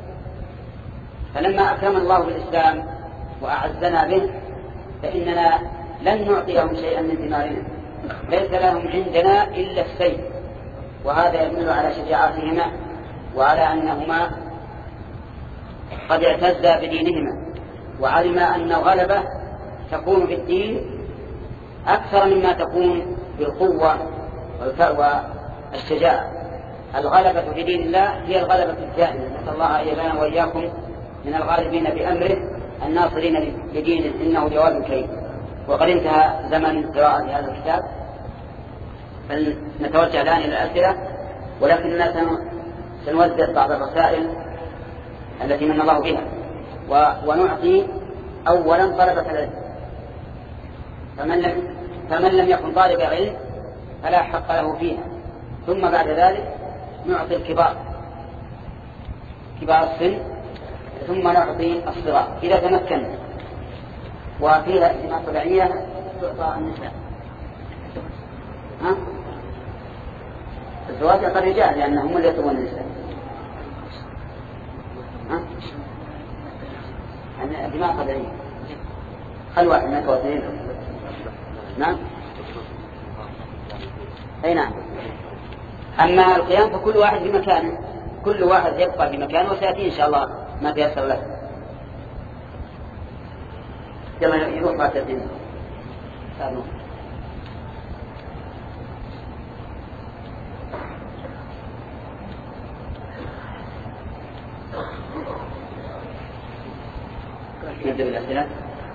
فلما أكرم الله بالإسلام وأعزنا به فإننا لن نعطيهم شيئا من ثمارنا، ليس لهم عندنا إلا السيف. وهذا يدل على شجاعتهما وعلى أنهما قد اعتزا بدينهما، وعلم أن الغلبة تكون في الدين أكثر مما تكون بالقوة والشجاعة. الغلبة في دين الله هي الغلبة الدائمة. نسأل الله أن يجعلنا وإياكم من الغالبين بأمره الناصرين لدينه، إنه جواد كريم. وقد انتهى زمن قراءة هذا الكتاب، فنتوجه الآن إلى الأسئلة، ولكننا سنوزع بعض الرسائل التي من الله بها، ونعطي أولا طلبة العلم، فمن لم, فمن لم يكن طالب علم فلا حق له فيها، ثم بعد ذلك نعطي الكبار كبار السن، ثم نعطي الصغار إذا تمكن. وفيها اجتماع طبيعية تعطى النساء. ها؟ الزواج يعطى الرجال لأنهم اللي يطلبون النساء. ها؟ اجتماع طبيعية خل واحد منك واثنين. نعم أي نعم. أما القيام فكل واحد في مكانه، كل واحد يبقى في مكانه، وسيأتي إن شاء الله ما تيسر له. يلا يروح بعد الدين. نبدأ بالأسئلة.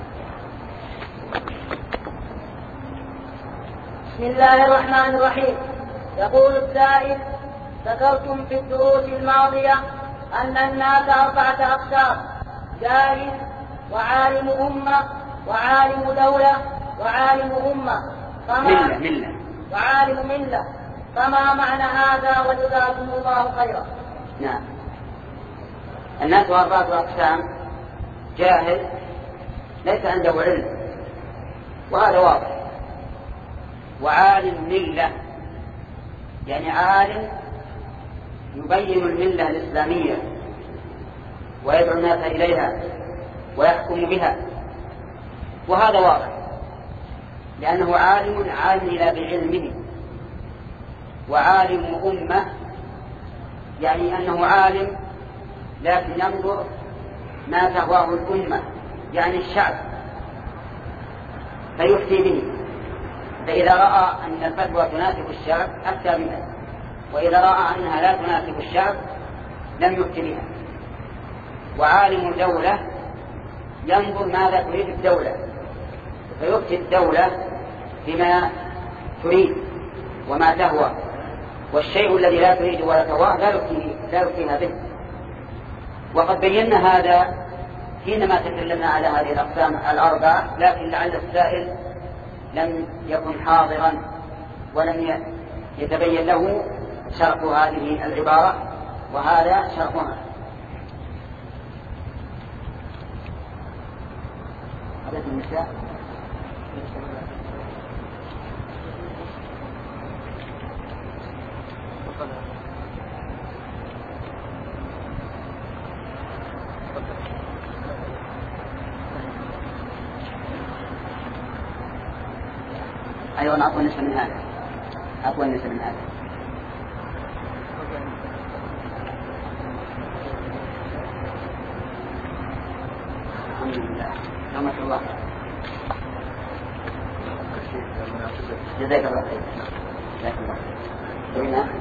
بسم الله الرحمن الرحيم. يقول السائل: ذكرتم في الدروس الماضية أن الناس أربعة أقسام: جاهل، وعالم أمة، وعالم دولة، وعالم أمة، ملة ملة وعالم ملة. فما معنى هذا وجزاكم الله خيرا؟ نعم. الناس أربعة أقسام: جاهل ليس عنده علم وهذا واضح، وعالم ملة يعني عالم يبين الملة الإسلامية ويدعو الناس إليها ويحكم بها، وهذا واضح لأنه عالم عامل بعلمه. وعالم أمة يعني أنه عالم لكن ينظر ما تهواه الأمة يعني الشعب فيفتي به، فإذا رأى أن الفتوى تناسب الشعب أفتى بها، وإذا رأى أنها لا تناسب الشعب لم يفتي بها. وعالم الدولة ينظر ماذا تريد الدولة فيفتي الدولة بما تريد وما تهوى، والشيء الذي لا تريد ولا تهوى لا يفتيها به. وقد بينا هذا حينما تكلمنا على هذه الأقسام الأربعة، لكن لعل السائل لم يكن حاضرا ولم يتبين له شرح هذه العبارة، وهذا شرحها. هذا النساء أيضا أطول نسبة من هذا، أطول نسبة من هذا. الحمد لله. رحمة الله. جزاك الله خير. جزاك الله خير. ها؟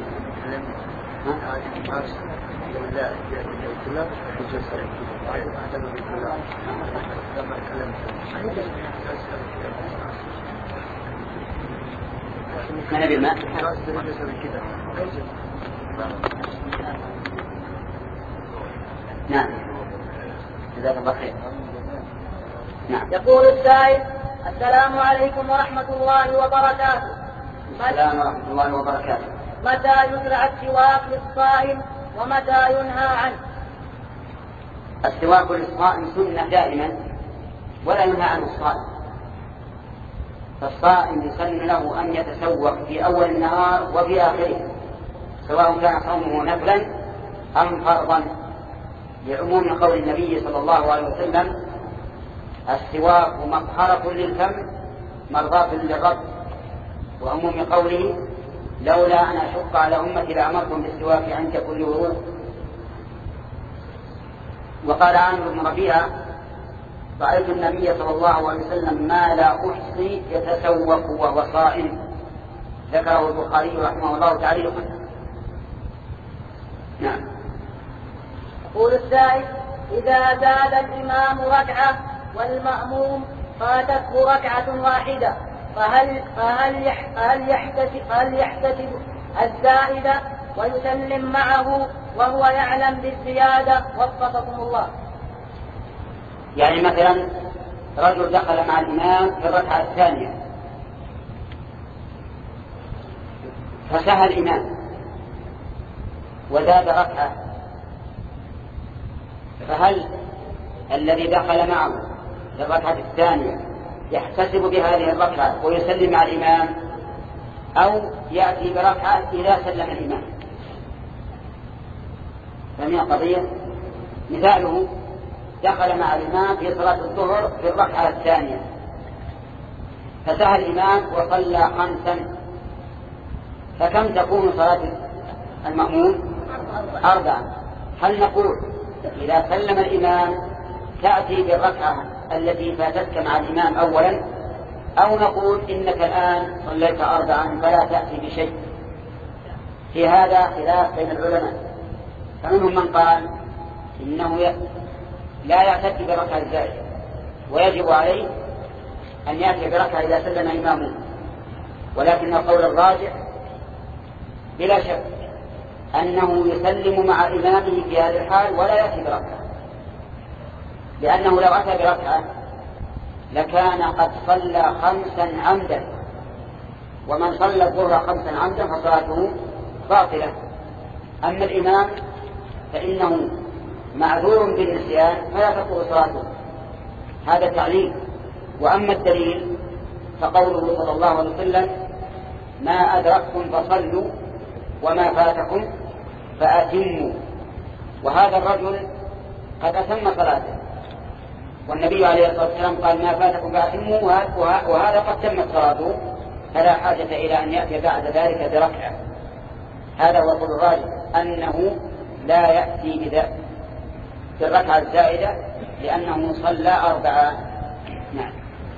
من بالماء؟ نعم. جزاك الله خير. نعم. يقول السائل: السلام عليكم ورحمة الله وبركاته. السلام ورحمة الله وبركاته. متى يشرع السواك للصائم ومتى ينهى عنه؟ السواك للصائم سنة دائما ولا ينهى عنه الصائم. فالصائم يسن له أن يتسوق في أول النهار وفي آخره سواء كان صومه نفلا أم فرضا، لعموم قول النبي صلى الله عليه وسلم: السواك مطهرة للفم مرضاة للرب، وعموم قوله: لولا أن أشق على أمتي لأمركم بالسواك عند كل وضوء. وقال عامر بن ربيعة: رأيت النبي صلى الله عليه وسلم ما لا أحصي يتسوق وهو صائم. ذكره البخاري رحمه الله تعالى. نعم. يقول السائل: إذا زاد الإمام ركعة والمأموم فاتته ركعة واحدة فهل فهل هل يحتسب هل يحتسب الزائدة ويسلم معه وهو يعلم بالزيادة؟ وفقكم الله. يعني مثلا رجل دخل مع الإمام في الركعة الثانية فسهى الإمام وزاد ركعة، فهل الذي دخل معه في الركعة الثانية يحتسب بهذه الركعة ويسلم مع الإمام، أو يأتي بركعة إذا سلم الإمام؟ فمن القضية مثاله دخل مع الإمام في صلاة الظهر في الركعة الثانية، فسهى الإمام وصلى خمسا، فكم تكون صلاة المأموم؟ أربعة. هل نقول إذا سلم الإمام تأتي بالركعة التي فاتتك مع الإمام أولا، أو نقول إنك الآن صليت أربعا فلا تأتي بشيء؟ في هذا خلاف بين العلماء، فمنهم من قال إنه لا يعتد بركعة الزائدة ويجب عليه أن يأتي بركعة إذا سلم إمامه، ولكن القول الراجح بلا شك أنه يسلم مع إمامه في هذه الحال ولا يأتي بركعة، لأنه لو أتى بركعة لكان قد صلى خمسا عمدا، ومن صلى الظهر خمسا عمدا فصلاته باطلة. أما الإمام فإنه معذور بالنسيان فلا تقول صلاته، هذا تعليل. وأما الدليل فقوله صلى الله عليه وسلم ما أدركتم فصلوا وما فاتكم فأتموا، وهذا الرجل قد أتم صلاته، والنبي عليه الصلاة والسلام قال ما فاتكم فأتموا، وهذا قد تمت صلاته، فلا حاجة إلى أن يأتي بعد ذلك بركعة. هذا هو القول الراجح، أنه لا يأتي بالركعة الزائدة لأنه صلى أربعة. نعم.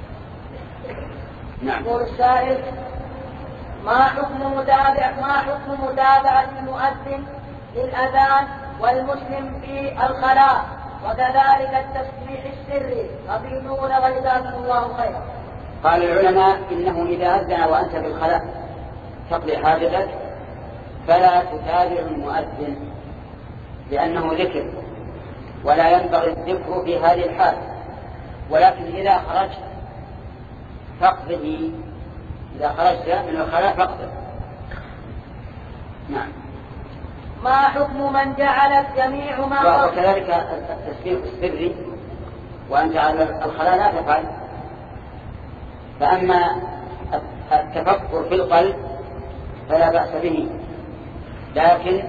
نعم. يقول السائل ما حكم متابعة ما حكم متابعة المؤذن للأذان والمسلم في الخلاء وكذلك التسبيح السري؟ أفيدون وجزاكم الله خيرا. قال العلماء إنه إذا أذن وأنت في الخلاء تقضي حاجتك فلا تتابع المؤذن، لأنه ذكر ولا ينبغي الذكر في هذه الحال، ولكن إذا خرجت فاقضه، إذا خرجت من الخلاء فاقضه. نعم. ما حكم من جعلت جميع ما وكذلك التسبيح السري وأنت على الخلاء لا تفعل. فأما التفكر في القلب فلا بأس به، لكن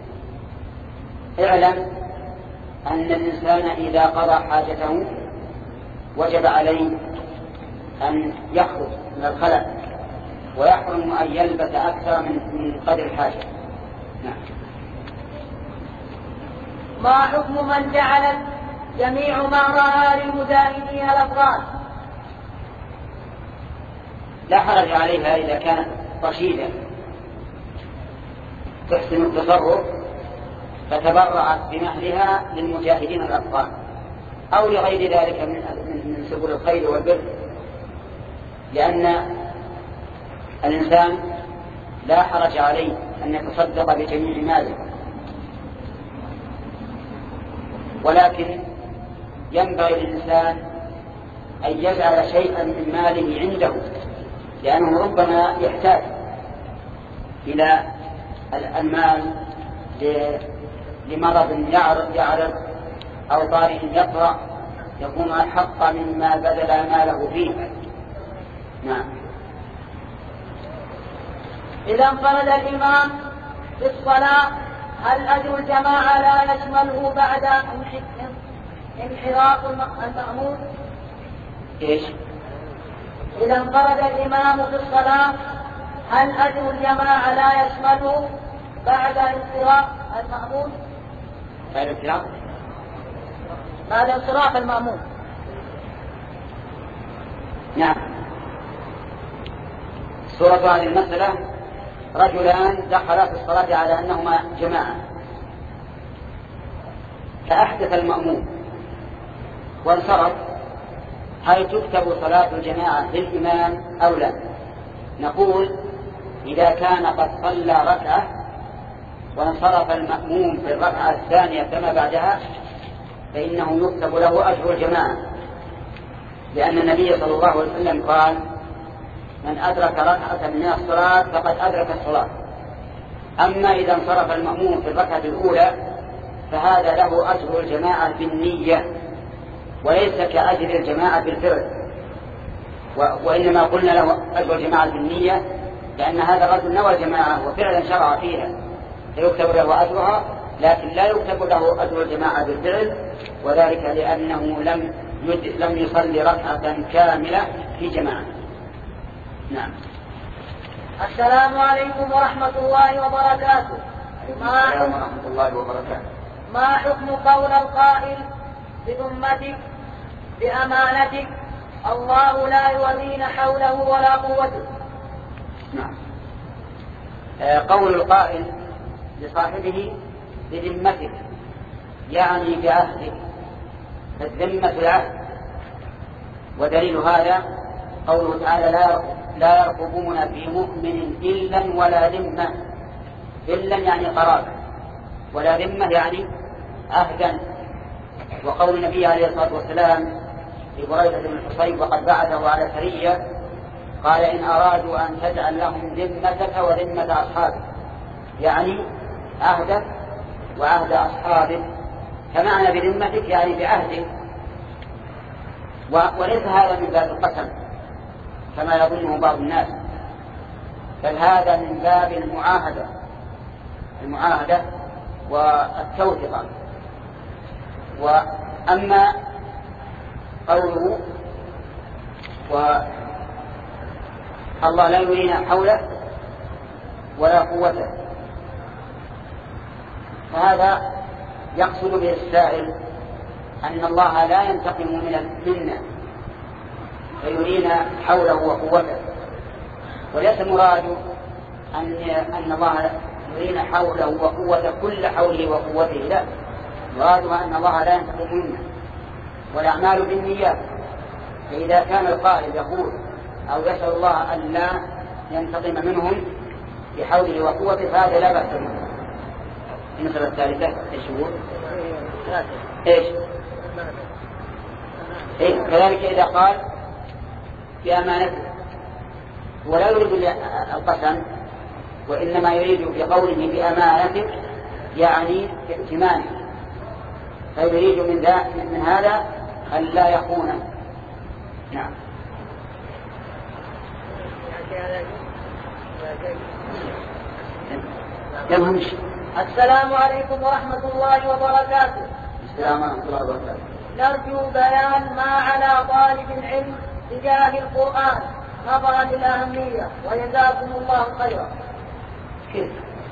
اعلم أن الإنسان إذا قضى حاجته وجب عليه أن يخرج من الخلاء، ويحرم أن يلبس أكثر من قدر الحاجة. نعم. ما حكم من جعلت جميع ما رأى للمجاهدين الأفغان؟ لا حرج عليها إذا كانت رشيدة تحسن التصرف فتبرعت بمهلها للمجاهدين الأفغان أو لغير ذلك من من سبل الخير والبر، لأن الإنسان لا حرج عليه أن يتصدق بجميع ماله، ولكن ينبغي للإنسان أن يجعل شيئا من ماله عنده، لأنه ربما يحتاج إلى المال لمرض يعرض أو طارئ يطرأ، يكون أحق مما بذل ماله فيه. نعم. إذا انفرد الإمام في الصلاة هل أجر الجماعة لا يشمله بعد انحراف المأموم؟ إيش؟ إذا انفرد الإمام في الصلاة هل أجر الجماعة لا يشمله بعد انصراف المأموم؟ بعد انصراف؟ بعد انصراف المأموم. نعم. سورة هذه المسألة رجلان دخلا في الصلاة على أنهما جماعة، فأحدث المأموم وانصرف، هل تكتب صلاة الجماعة للإمام أو لا؟ نقول إذا كان قد صلى ركعة وانصرف المأموم في الركعة الثانية كما بعدها فإنه يكتب له أجر الجماعة، لأن النبي صلى الله عليه وسلم قال من أدرك ركعة من الصلاة فقد أدرك الصلاة. أما إذا انصرف المأموم في الركعة الأولى فهذا له أجر الجماعة بالنية وليس كأجر الجماعة بالفعل، وإنما قلنا له أجر الجماعة بالنية لأن هذا الرجل نوى الجماعة وفعلا شرع فيها، فيكتب له أجرها، لكن لا يكتب له أجر الجماعة بالفعل، وذلك لأنه لم لم يصلي ركعة كاملة في جماعة. نعم. السلام عليكم ورحمة الله وبركاته. ما حكم ورحمة الله وبركاته. ما حكم قول القائل بذمتك بأمانتك الله لا يولين حوله ولا قوته؟ نعم. آه قول القائل لصاحبه بذمتك يعني بعهدك، فالذمة العهد، ودليل هذا قوله تعالى لا لا يرقبون في مؤمن إلا ولا ذمة. إلا يعني قرابة، ولا ذمة يعني عهدا. وقول النبي عليه الصلاة والسلام لبريدة بن الحصيب وقد بعثه على سرية قال إن أرادوا أن تجعل لهم ذمتك وذمة أصحابك، يعني عهدك وعهد أصحابك، فمعنى بذمتك يعني بعهدك. وليس هذا من باب القسم كما يظنه بعض الناس، بل هذا من باب المعاهدة المعاهدة والتوثيق. وأما قوله والله لا يرينا حوله ولا قوته، فهذا يقصد به السائل أن الله لا ينتقم من منا فيرينا حوله وقوته، وليس مراد أن أن الله يرينا حوله وقوته كل حوله وقوته، لا، مرادها أن الله لا ينتقم منا، والأعمال بالنيات. فإذا كان القائل يقول أو يسأل الله أن لا ينتقم منهم بحوله وقوته فهذا لا بأس به. المسألة الثالثة ايش هو؟ ايش؟ إيه؟ كذلك إذا قال بأمانته ولا يريد القسم، وإنما يريد بقوله بأمانته يعني ائتمانه، فيريد من, من هذا أن لا يخون. نعم. يمهمش. السلام عليكم ورحمة الله وبركاته. السلام ورحمة الله وبركاته. نرجو بيان ما على طالب العلم تجاه القرآن نظرا للأهمية، وجزاكم الله خيرا. كيف؟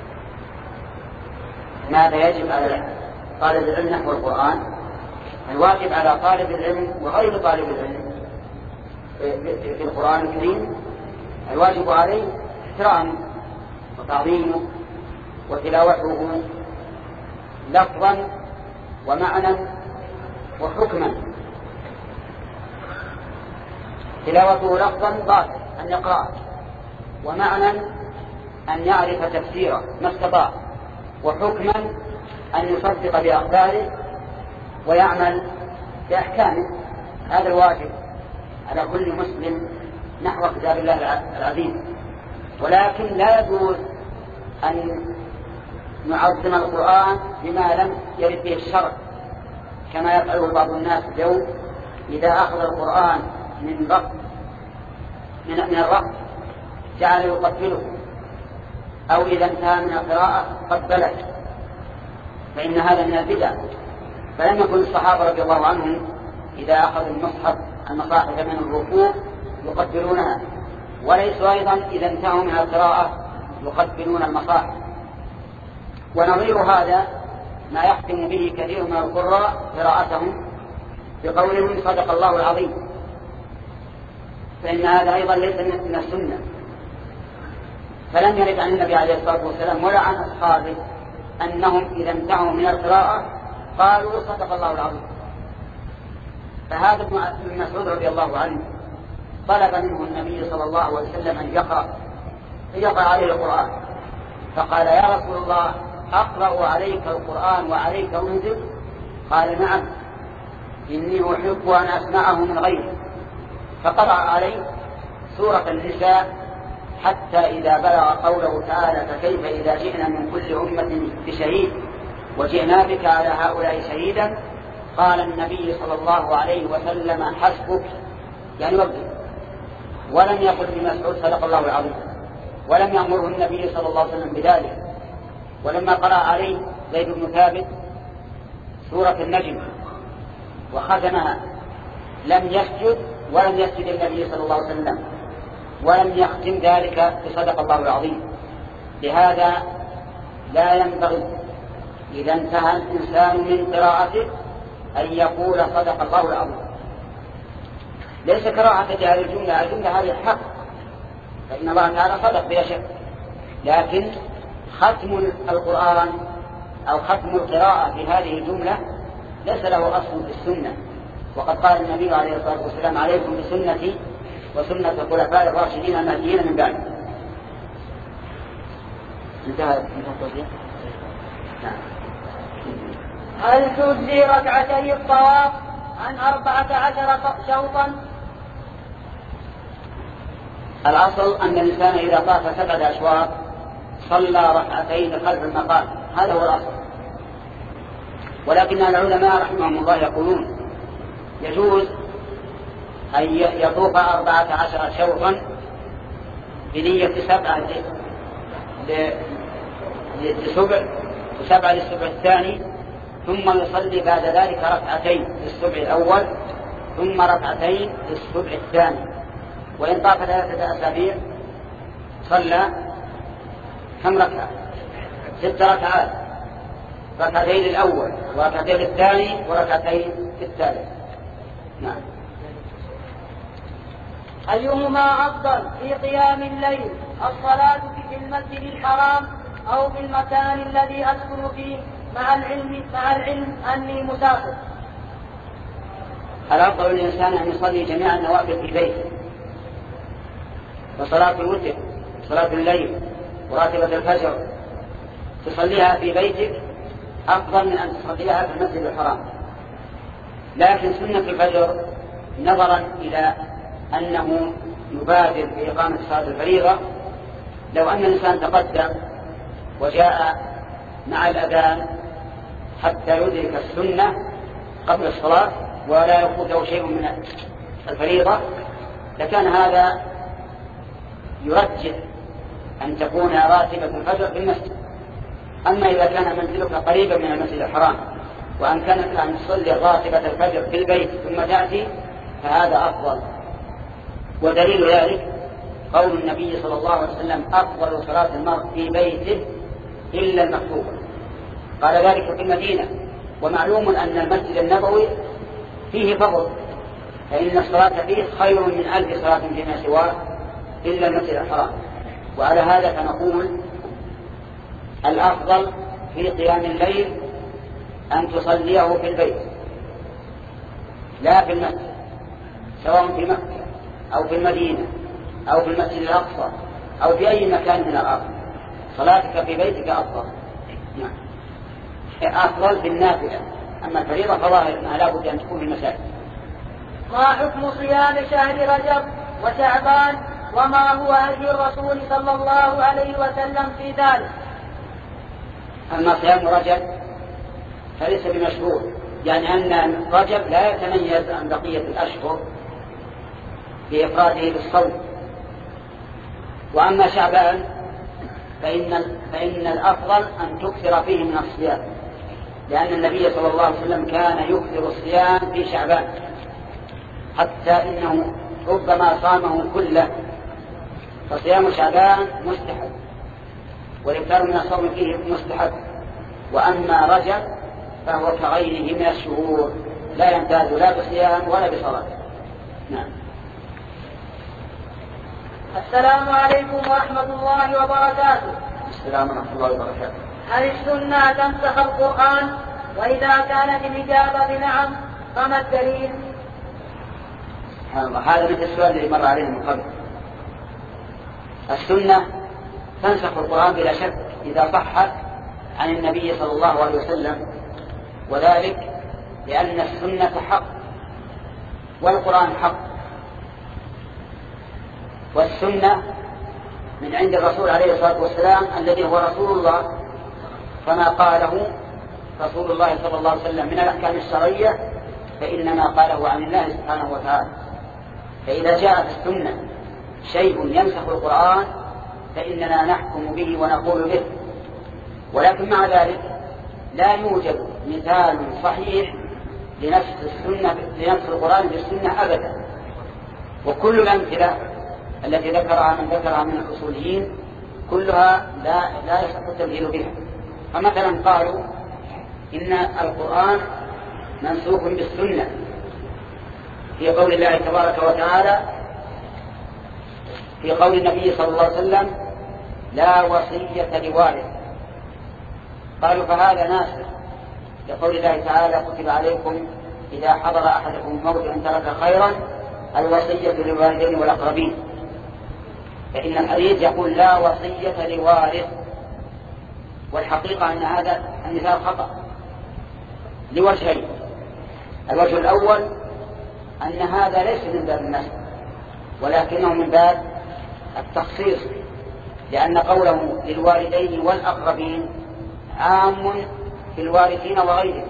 ماذا يجب على طالب العلم نحو القرآن؟ الواجب على طالب العلم وغير طالب العلم في القرآن الكريم الواجب عليه احترامه وتعظيمه وتلاوته لفظا ومعنى وحكما. تلاوته لفظا باطل أن يقرأ، ومعنى أن يعرف تفسيره ما استطاع، وحكما أن يصدق بأخباره ويعمل بأحكامه. هذا الواجب على كل مسلم نحو كتاب الله العظيم. ولكن لا يجوز أن نعظم القرآن بما لم يرد به الشرع كما يفعله بعض الناس اليوم، إذا أخذ القرآن من رق من, من الرق جعل يقبله، أو إذا انتهى من القراءة قبله، فإن هذا من البدع. فلم يكن الصحابة رضي الله عنهم إذا أخذوا المصحف المصاحف من الركوع يقبلونها، وليسوا أيضا إذا انتهوا من القراءة يقبلون المصاحف. ونظير هذا ما يحكم به كثير من القراء قراءتهم بقولهم صدق الله العظيم، فإن هذا أيضا ليس من السنة. فلم يرد عن النبي عليه الصلاة والسلام ولا عن أصحابه أنهم إذا انتهوا من القراءة قالوا صدق الله العظيم. فهذا ابن مسعود رضي الله عنه طلب منه النبي صلى الله عليه وسلم أن يقرأ يقرأ عليه القرآن، فقال يا رسول الله أقرأ عليك القرآن وعليك أنزل؟ قال نعم، إني أحب أن أسمعه من غيري. فقرأ عليه سورة النساء حتى إذا بلغ قوله تعالى فكيف إذا جئنا من كل أمة بشهيد وجئنا بك على هؤلاء شهيدا، قال النبي صلى الله عليه وسلم حسبك، يعني وقف. ولم يقل لمسعود صدق الله العظيم، ولم يأمره النبي صلى الله عليه وسلم بذلك، ولما قرأ عليه زيد بن ثابت سورة النجم وختمها لم يسجد ولم يسجد النبي صلى الله عليه وسلم ولم يختم ذلك بصدق الله العظيم. لهذا لا ينبغي إذا انتهى الإنسان من قراءته أن يقول صدق الله العظيم، ليس كراهة جهل الجملة، الجملة هذه حق فإن الله تعالى صدق بلا شك، لكن ختم القرآن أو ختم القراءة في هذه الجملة ليس له أصل في السنة. وقد قال النبي عليه الصلاة والسلام عليكم بسنتي وسنة الخلفاء الراشدين المهديين من بعد. انتهى التوضيح. هل تجزي ركعتي الطواف عن أربعة عشر شوطا؟ الأصل أن الإنسان إذا طاف سبعة أشواط صلى ركعتين خلف المقام، هذا هو الأصل. ولكن العلماء رحمهم الله يقولون يجوز أن يطوف أربعة عشر شوطا بنية سبعة لسبع وسبعة للسبع الثاني، ثم يصلي بعد ذلك ركعتين للسبع الأول ثم ركعتين للسبع الثاني. وإن طاف ثلاثة أسابيع صلى كم ركعة؟ ست ركعات، ركعتين للأول وركعتين للثاني وركعتين للثالث. نعم. أيهما أفضل في قيام الليل، الصلاة في المسجد الحرام أو في المكان الذي أسكن فيه مع العلم مع العلم أني مسافر؟ الأفضل للإنسان أن يصلي جميع النوافل في بيته، وصلاة الوتر صلاة الليل وراتبة الفجر تصليها في بيتك أفضل من أن تصليها في المسجد الحرام. لكن سنة الفجر نظرا إلى أنه يبادر بإقامة صلاة الفريضة، لو أن الإنسان تقدم وجاء مع الأذان حتى يدرك السنة قبل الصلاة ولا يفوته شيء من الفريضة لكان هذا يرجح أن تكون راتبة الفجر في المسجد. أما إذا كان منزلك قريبا من المسجد الحرام وأمكنك أن تصلي راتبة الفجر في البيت ثم تأتي فهذا أفضل. ودليل ذلك قول النبي صلى الله عليه وسلم أفضل صلاة المرء في بيته إلا المكتوبة، قال ذلك في المدينة. ومعلوم أن المسجد النبوي فيه فضل، فإن الصلاة فيه خير من ألف صلاة فيما سواه إلا المسجد الحرام. وعلى هذا فنقول الأفضل في قيام الليل أن تصليه في البيت لا في المسجد، سواء في مكة أو في المدينة أو في المسجد الأقصى أو في أي مكان من الأرض، صلاتك في بيتك أفضل. نعم. أفضل في النافلة، أما الفريضة فظاهر أنها لا بد أن تكون في المساجد. ما حكم صيام شهر رجب وشعبان وما هو هدي الرسول صلى الله عليه وسلم في ذلك؟ أما صيام رجب فليس بمشروع، يعني أن رجب لا يتميز عن بقية الأشهر بإفراده بالصوم. وأما شعبان فإن, فإن الأفضل أن تكثر فيه من الصيام، لأن النبي صلى الله عليه وسلم كان يكثر الصيام في شعبان حتى إنه ربما صامه كله. فصيام شعبان مستحب والإكثار من الصوم فيه مستحب. وأما رجب فهو كغيره من الشهور لا يمتاز لا بصيام ولا بصلاة. نعم. السلام عليكم ورحمة الله وبركاته. السلام ورحمة الله وبركاته. هل السنة تنسخ القرآن؟ وإذا كانت الإجابة بنعم فما الدليل؟ سبحان الله، هذا مثل السؤال الذي مر علينا من قبل. السنة تنسخ القرآن بلا شك إذا صحت عن النبي صلى الله عليه وسلم، وذلك لأن السنة حق والقرآن حق، والسنة من عند الرسول عليه الصلاة والسلام الذي هو رسول الله، فما قاله رسول الله صلى الله عليه وسلم من الأحكام الشرعية فإنما قاله عن الله سبحانه وتعالى. فإذا جاء في السنة شيء ينسخ القرآن فإننا نحكم به ونقول به. ولكن مع ذلك لا يوجد مثال صحيح لنفس السنة لنفس القرآن بالسنة أبدا. وكل الأمثلة التي ذكرها من ذكرها من الأصوليين كلها لا لا يصح التمثيل بها. فمثلا قالوا إن القرآن منسوخ بالسنة في قول الله تبارك وتعالى في قول النبي صلى الله عليه وسلم لا وصية لوارث. قالوا فهذا ناسخ لقول الله تعالى كتب عليكم إذا حضر أحدكم الموت أن ترك خيرا الوصية للوالدين والأقربين، فإن الحديث يقول لا وصية لوارث، والحقيقة أن هذا المثال خطأ لوجهين. الوجه الأول أن هذا ليس من باب النسخ ولكنه من باب التخصيص، لأن قوله للوالدين والأقربين عام في الوارثين وغيرهم،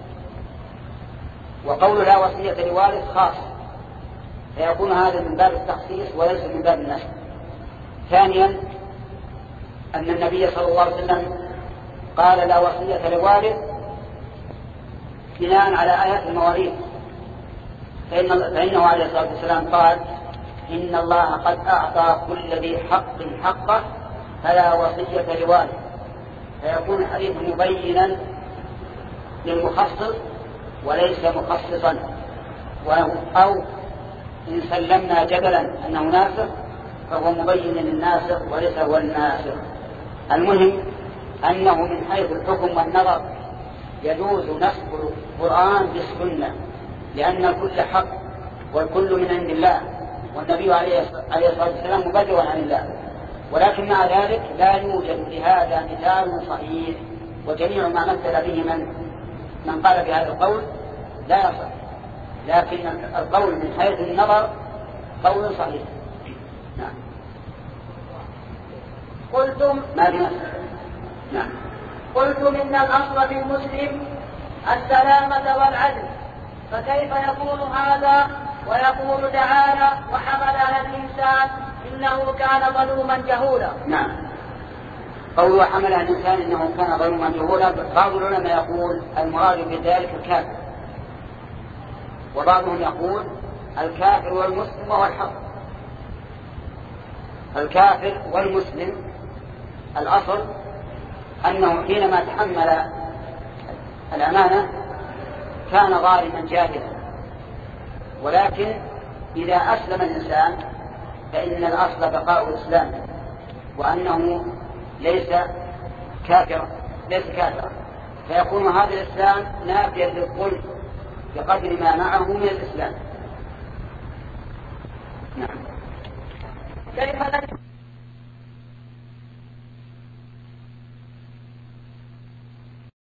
وقول لا وصية لوارث خاص، فيكون هذا من باب التخصيص وليس من باب النسخ. ثانيا أن النبي صلى الله عليه وسلم قال لا وصية لوارث بناء على آيات المواريث، فإن فإنه عليه الصلاة والسلام قال إن الله قد أعطى كل ذي حق حقه فلا وصية لوارث، فيكون الحديث مبينا للمخصص وليس مخصصا، أو إن سلمنا جدلا أنه ناسخ فهو مبين للناسخ وليس هو الناسخ. المهم أنه من حيث الحكم والنظر يجوز نسخ القرآن بالسنة، لأن الكل حق والكل من عند الله، والنبي عليه الصلاة والسلام مبلغ عن الله. ولكن مع ذلك لا يوجد لهذا مثال صحيح، وجميع ما مثل به من من قال بهذا القول لا يصح، لكن القول من حيث النظر قول صحيح. نعم. قلتم ما في نص. نعم. قلتم إن الأصل في المسلم السلامة والعدل، فكيف يكون هذا ويقول تعالى وحمل على الإنسان إنه كان ظلوما جهولا؟ نعم. قول وحمل على الإنسان إنه كان ظلوما جهولا، بعض العلماء يقول المراد بذلك الكافر، وبعضهم يقول الكافر والمسلم وهو الحق. الكافر والمسلم الأصل أنه حينما تحمل الأمانة كان ظالما جاهلا، ولكن إذا أسلم الإنسان فإن الأصل بقاء الإسلام، وأنه ليس كافرا ليس كافرا فيكون هذا الإسلام نافيا للظلم بقدر ما معه من الإسلام. نعم. كيف